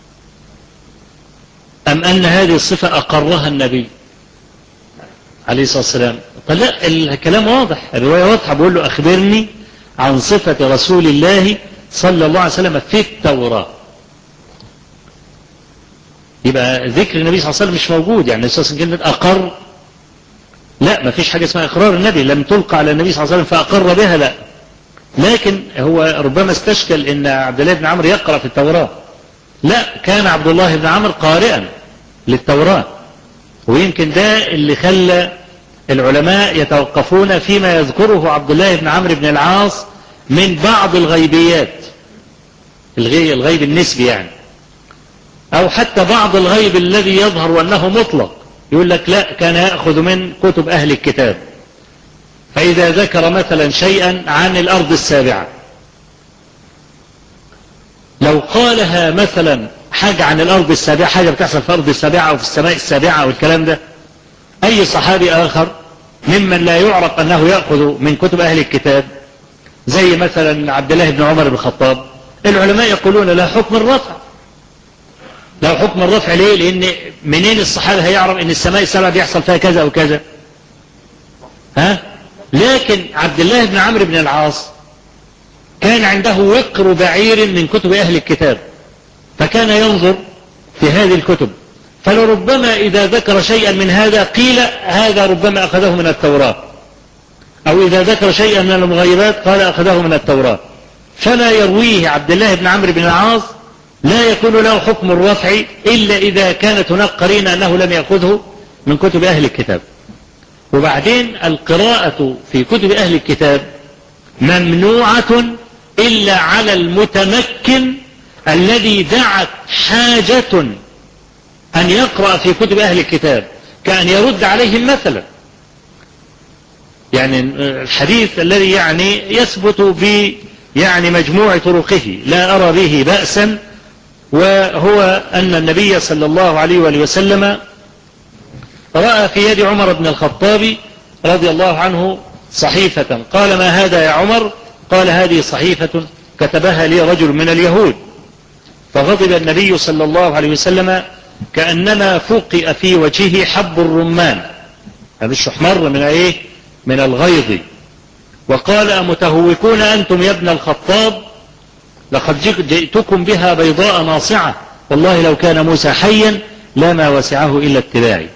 أم أن هذه الصفة أقرها النبي عليه الصلاة والسلام؟ قال لا، الكلام واضح، الرواية واضحة، بقول له أخبرني عن صفة رسول الله صلى الله عليه وسلم في التوراة. يبقى ذكر النبي صلى الله عليه وسلم مش موجود، يعني النبي صلى الله عليه وسلم أقر لا، ما فيش حاجة اسمها إقرار النبي، لم تلقى على النبي صلى الله عليه وسلم فأقر بها، لا. لكن هو ربما استشكل ان عبد الله بن عمرو يقرأ في التوراة. لا، كان عبد الله بن عمرو قارئا للتوراة، ويمكن ده اللي خلى العلماء يتوقفون فيما يذكره عبد الله بن عمرو بن العاص من بعض الغيبيات، الغيب النسبي يعني، او حتى بعض الغيب الذي يظهر انه مطلق. يقول لك لا، كان يأخذ من كتب اهل الكتاب. فإذا ذكر مثلا شيئا عن الأرض السابعة، لو قالها مثلا حاجة عن الأرض السابعة، حاجة بتحصل في الأرض السابعة أو في السماء السابعة والكلام ده، أي صحابي آخر ممن لا يعرف أنه يأخذ من كتب أهل الكتاب زي مثلا عبد الله بن عمر بن الخطاب، العلماء يقولون لا حكم الرفع. لا حكم الرفع ليه؟ لأن منين الصحابي هيعرف أن السماء السابعة بيحصل فيها كذا أو كذا؟ لكن عبد الله بن عمرو بن العاص كان عنده وقر بعير من كتب أهل الكتاب، فكان ينظر في هذه الكتب، فلربما إذا ذكر شيئا من هذا قيل هذا ربما أخذه من التوراة، أو إذا ذكر شيئا من المغيبات قال أخذه من التوراة. فما يرويه عبد الله بن عمرو بن العاص لا يكون له حكم الرفع إلا إذا كانت هناك قرينة أنه لم يأخذه من كتب أهل الكتاب. وبعدين القراءة في كتب أهل الكتاب ممنوعة إلا على المتمكن الذي دعت حاجة أن يقرأ في كتب أهل الكتاب، كأن يرد عليهم مثلا. يعني الحديث الذي يعني يثبت ب يعني مجموع طرقه لا أرى به بأسا، وهو أن النبي صلى الله عليه وآله وسلم رأى في يد عمر بن الخطاب رضي الله عنه صحيفة، قال ما هذا يا عمر؟ قال هذه صحيفة كتبها لي رجل من اليهود. فغضب النبي صلى الله عليه وسلم كأنما فوقئ في وجهه حب الرمان، هذا الشحمر من ايه؟ من الغيظ. وقال أمتهوكون أنتم يا ابن الخطاب؟ لقد جئتكم بها بيضاء ناصعة، والله لو كان موسى حيا لما وسعه إلا اتباعي.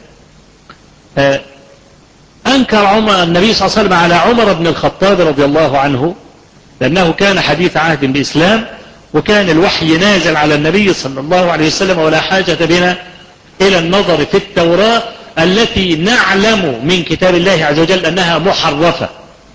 أنكر عمر النبي صلى الله عليه وسلم على عمر بن الخطاب رضي الله عنه، لأنه كان حديث عهد بإسلام، وكان الوحي نازل على النبي صلى الله عليه وسلم، ولا حاجة بنا إلى النظر في التوراة التي نعلم من كتاب الله عز وجل أنها محرفة،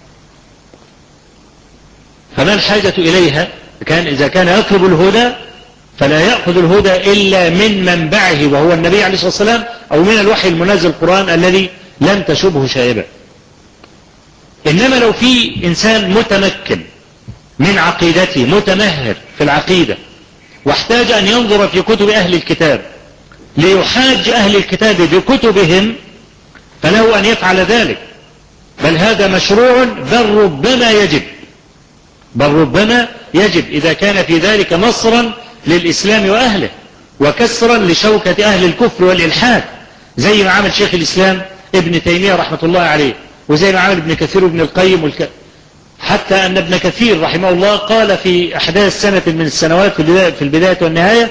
فما الحاجة إليها؟ إذا كان يطلب الهدى فلا يأخذ الهدى إلا من منبعه وهو النبي عليه الصلاة والسلام، أو من الوحي المنزل القرآن الذي لم تشبه شائبة. إنما لو في إنسان متمكن من عقيدته، متمهر في العقيدة، واحتاج أن ينظر في كتب أهل الكتاب ليحاج أهل الكتاب بكتبهم، فله أن يفعل ذلك، بل هذا مشروع، بل ربما يجب إذا كان في ذلك نصرا للإسلام وأهله، وكسرا لشوكة أهل الكفر والإلحاد، زي ما عمل شيخ الإسلام ابن تيمية رحمة الله عليه، وزي ما عمل ابن كثير وابن القيم حتى أن ابن كثير رحمه الله قال في أحداث سنة من السنوات في البداية والنهاية،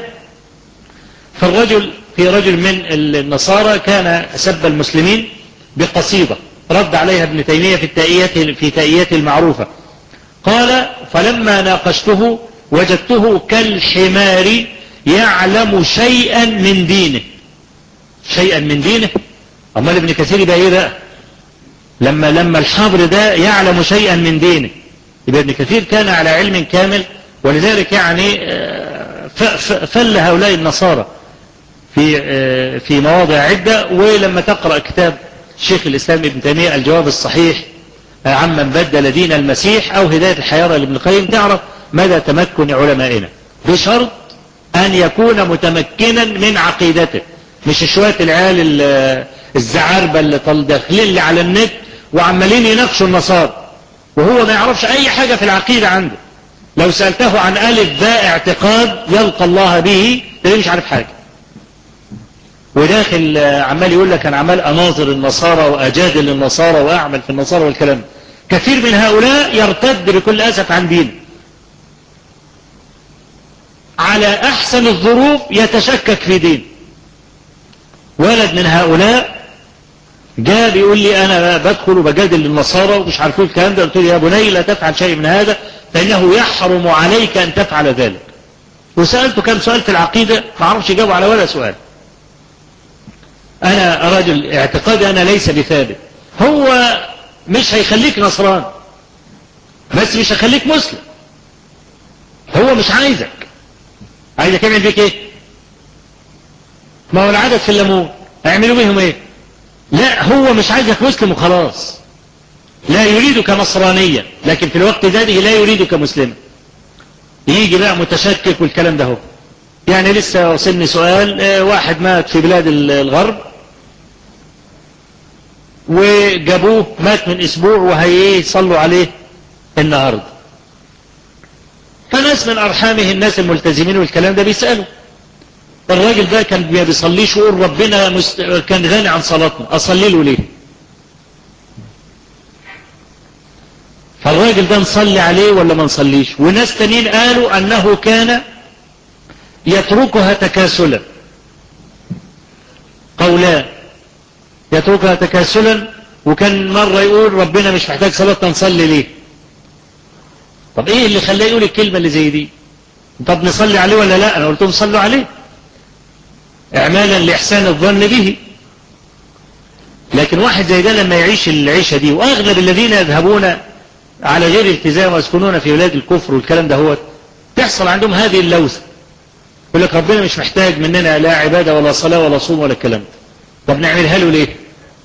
في رجل من النصارى كان سب المسلمين بقصيدة رد عليها ابن تيمية في تأييته المعروفة، قال فلما ناقشته وجدته كالحمار يعلم شيئا من دينه. أمال ابن كثير يبقى ايه بقى؟ لما الحبر ده يعلم شيئا من دينه، يبقى ابن كثير كان على علم كامل. ولذلك يعني فل هؤلاء النصارى في مواضع عدة. ولما تقرأ كتاب شيخ الإسلام ابن تيمية الجواب الصحيح عمن بدل دين المسيح، أو هداية الحيارى لابن القيم، تعرف مدى تمكن علمائنا، بشرط أن يكون متمكنا من عقيدته، مش شوية العيال الزعاربة اللي داخلين على النت وعمالين يناقشوا النصارى وهو ما يعرفش أي حاجة في العقيدة عنده. لو سألته عن ألف باء اعتقاد يلقى الله به ده مش عارف حاجة، وداخل عمال يقول لك أنا عمال أناظر النصارى وأجادل النصارى وأعمل في النصارى والكلام. كثير من هؤلاء يرتد بكل أسف عن دينه، على أحسن الظروف يتشكك في دين. ولد من هؤلاء جاء بيقول لي أنا بدخل وبجادل النصارى ومش عارفين الكلام ده. قلت له يا بني لا تفعل شيء من هذا فإنه يحرم عليك أن تفعل ذلك. وسألته كم سؤال في العقيدة ما عرفش يجاوب على ولا سؤال. أنا رجل اعتقادي أنا ليس بثابت. هو مش هيخليك نصران بس مش هيخليك مسلم. هو مش عايزك يعمل بيك ايه؟ ما هو العدد في الليمون هيعملوا بيهم ايه؟ لا هو مش عايزك مسلم وخلاص. لا يريدك نصرانيا لكن في الوقت ذاته لا يريدك مسلما. يجي بقى متشكك والكلام ده هو. يعني لسه وصلني سؤال واحد مات في بلاد الغرب وجابوه مات من اسبوع وهيصلوا عليه النهارده. فناس من ارحامه الناس الملتزمين والكلام ده بيسألوا الراجل ده كان ما بيصليش ويقول ربنا كان غني عن صلاتنا اصلي له ليه؟ فالراجل ده نصلي عليه ولا ما نصليش؟ وناس تانيين قالوا انه كان يتركها تكاسلا. قولان: يتركها تكاسلا وكان مرة يقول ربنا مش محتاج صلاتنا نصلي ليه. طب ايه اللي خلاه يقول الكلمة اللي زي دي؟ طب نصلي عليه ولا لا؟ انا قلت لهم صلوا عليه اعمالا لاحسان الظن به. لكن واحد زي ده لما يعيش العيشة دي واغلب الذين يذهبون على غير التزام ويسكنون في بلاد الكفر والكلام ده هو تحصل عندهم هذه اللوثة. يقول لك ربنا مش محتاج مننا لا عبادة ولا صلاة ولا صوم ولا الكلام ده. طب نعملها له ليه؟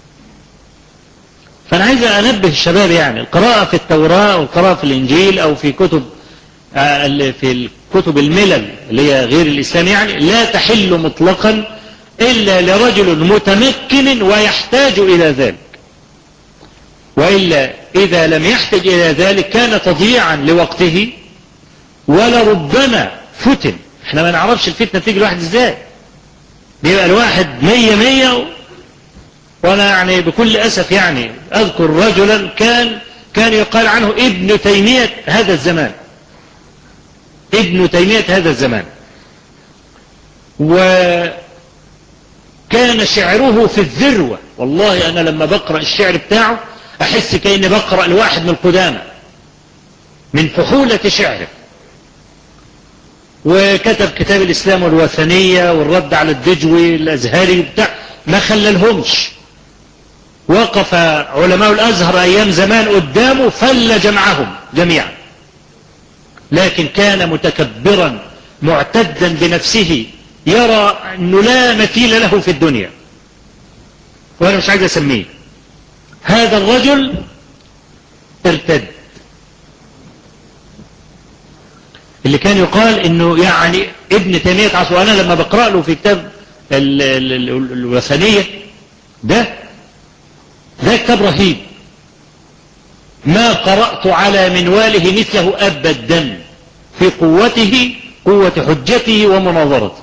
فأنا عايز أنبه الشباب يعني القراءة في التوراة والقراءة في الإنجيل أو في كتب الملل اللي هي غير الإسلام يعني لا تحل مطلقا إلا لرجل متمكن ويحتاج إلى ذلك. وإلا إذا لم يحتاج إلى ذلك كان تضييعا لوقته ولربما فتن. احنا ما نعرفش الفتنة تيجي الواحد ازاي. بيبقى الواحد 100 وانا يعني بكل اسف يعني اذكر رجلا كان يقال عنه ابن تيمية هذا الزمان. ابن تيمية هذا الزمان. وكان شعره في الذروة. والله انا لما بقرأ الشعر بتاعه احس كأني بقرأ الواحد من القدامى من فحولة شعره. وكتب كتاب الإسلام والوثنية والرد على الدجوي الأزهري بتاع ما خللهمش. وقف علماء الأزهر أيام زمان قدامه فل جمعهم جميعا. لكن كان متكبرا معتدا بنفسه يرى أنه لا مثيل له في الدنيا. وأنا مش عايز أسميه. هذا الرجل ارتد. اللي كان يقال انه يعني ابن تيمية عصر. وانا لما بقرأ له في كتاب الوثنية ده كتاب رهيب ما قرأت على منواله مثله ابدا في قوته قوة حجته ومناظرته.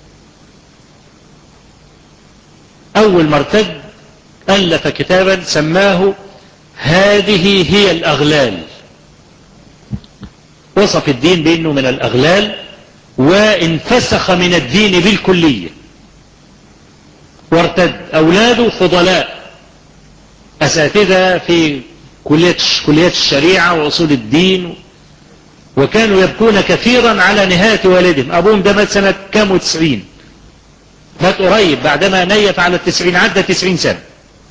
اول ما ارتد ألف كتابا سماه هذه هي الأغلال. وصف الدين بأنه من الأغلال وانفسخ من الدين بالكلية. وارتد. أولاده فضلاء أساتذة في كليات الشريعة وأصول الدين وكانوا يبكون كثيرا على نهاية والدهم. أبوهم ده مات سنة كام 90 مات قريب بعدما نيف على 90 عدى 90 سنة.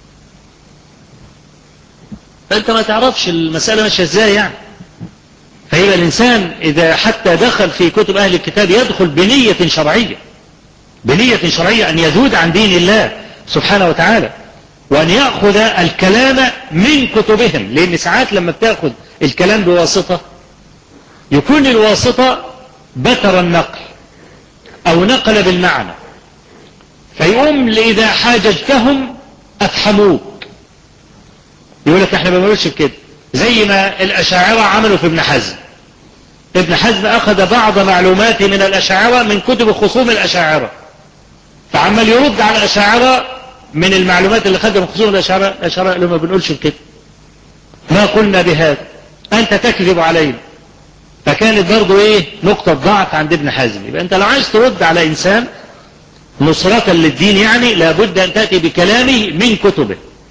فأنت ما تعرفش المسألة ماشية ازاي يعني. فيبقى الإنسان إذا حتى دخل في كتب أهل الكتاب يدخل بنية شرعية. بنية شرعية أن يذود عن دين الله سبحانه وتعالى وأن يأخذ الكلام من كتبهم. لأن ساعات لما بتأخذ الكلام بواسطة يكون الواسطة بتر النقل أو نقل بالمعنى فيقوم إذا حاججتهم أفحموك. يقول لك احنا ما بنقولش كده. زي ما الأشاعرة عملوا في ابن حزم. ابن حزم أخذ بعض معلوماته من الأشاعرة من كتب خصوم الأشاعرة فعمل يرد على الأشاعرة من المعلومات اللي خدها من خصوم الأشاعرة. الأشاعرة قالوا ما بنقولش كده ما قلنا بهذا أنت تكذب علينا. فكانت برضو نقطة ضعف عند ابن حزم. يبقى أنت لو عايز ترد على إنسان نصرة للدين يعني لابد أن تأتي بكلامه من كتبه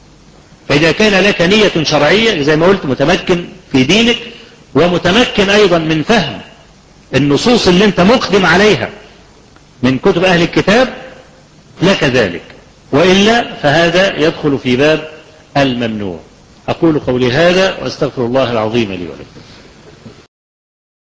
فإذا كان لك نية شرعية زي ما قلت متمكن في دينك ومتمكن أيضا من فهم النصوص اللي انت مقدم عليها من كتب أهل الكتاب لك ذلك، وإلا فهذا يدخل في باب الممنوع. أقول قولي هذا وأستغفر الله العظيم لي ولكم.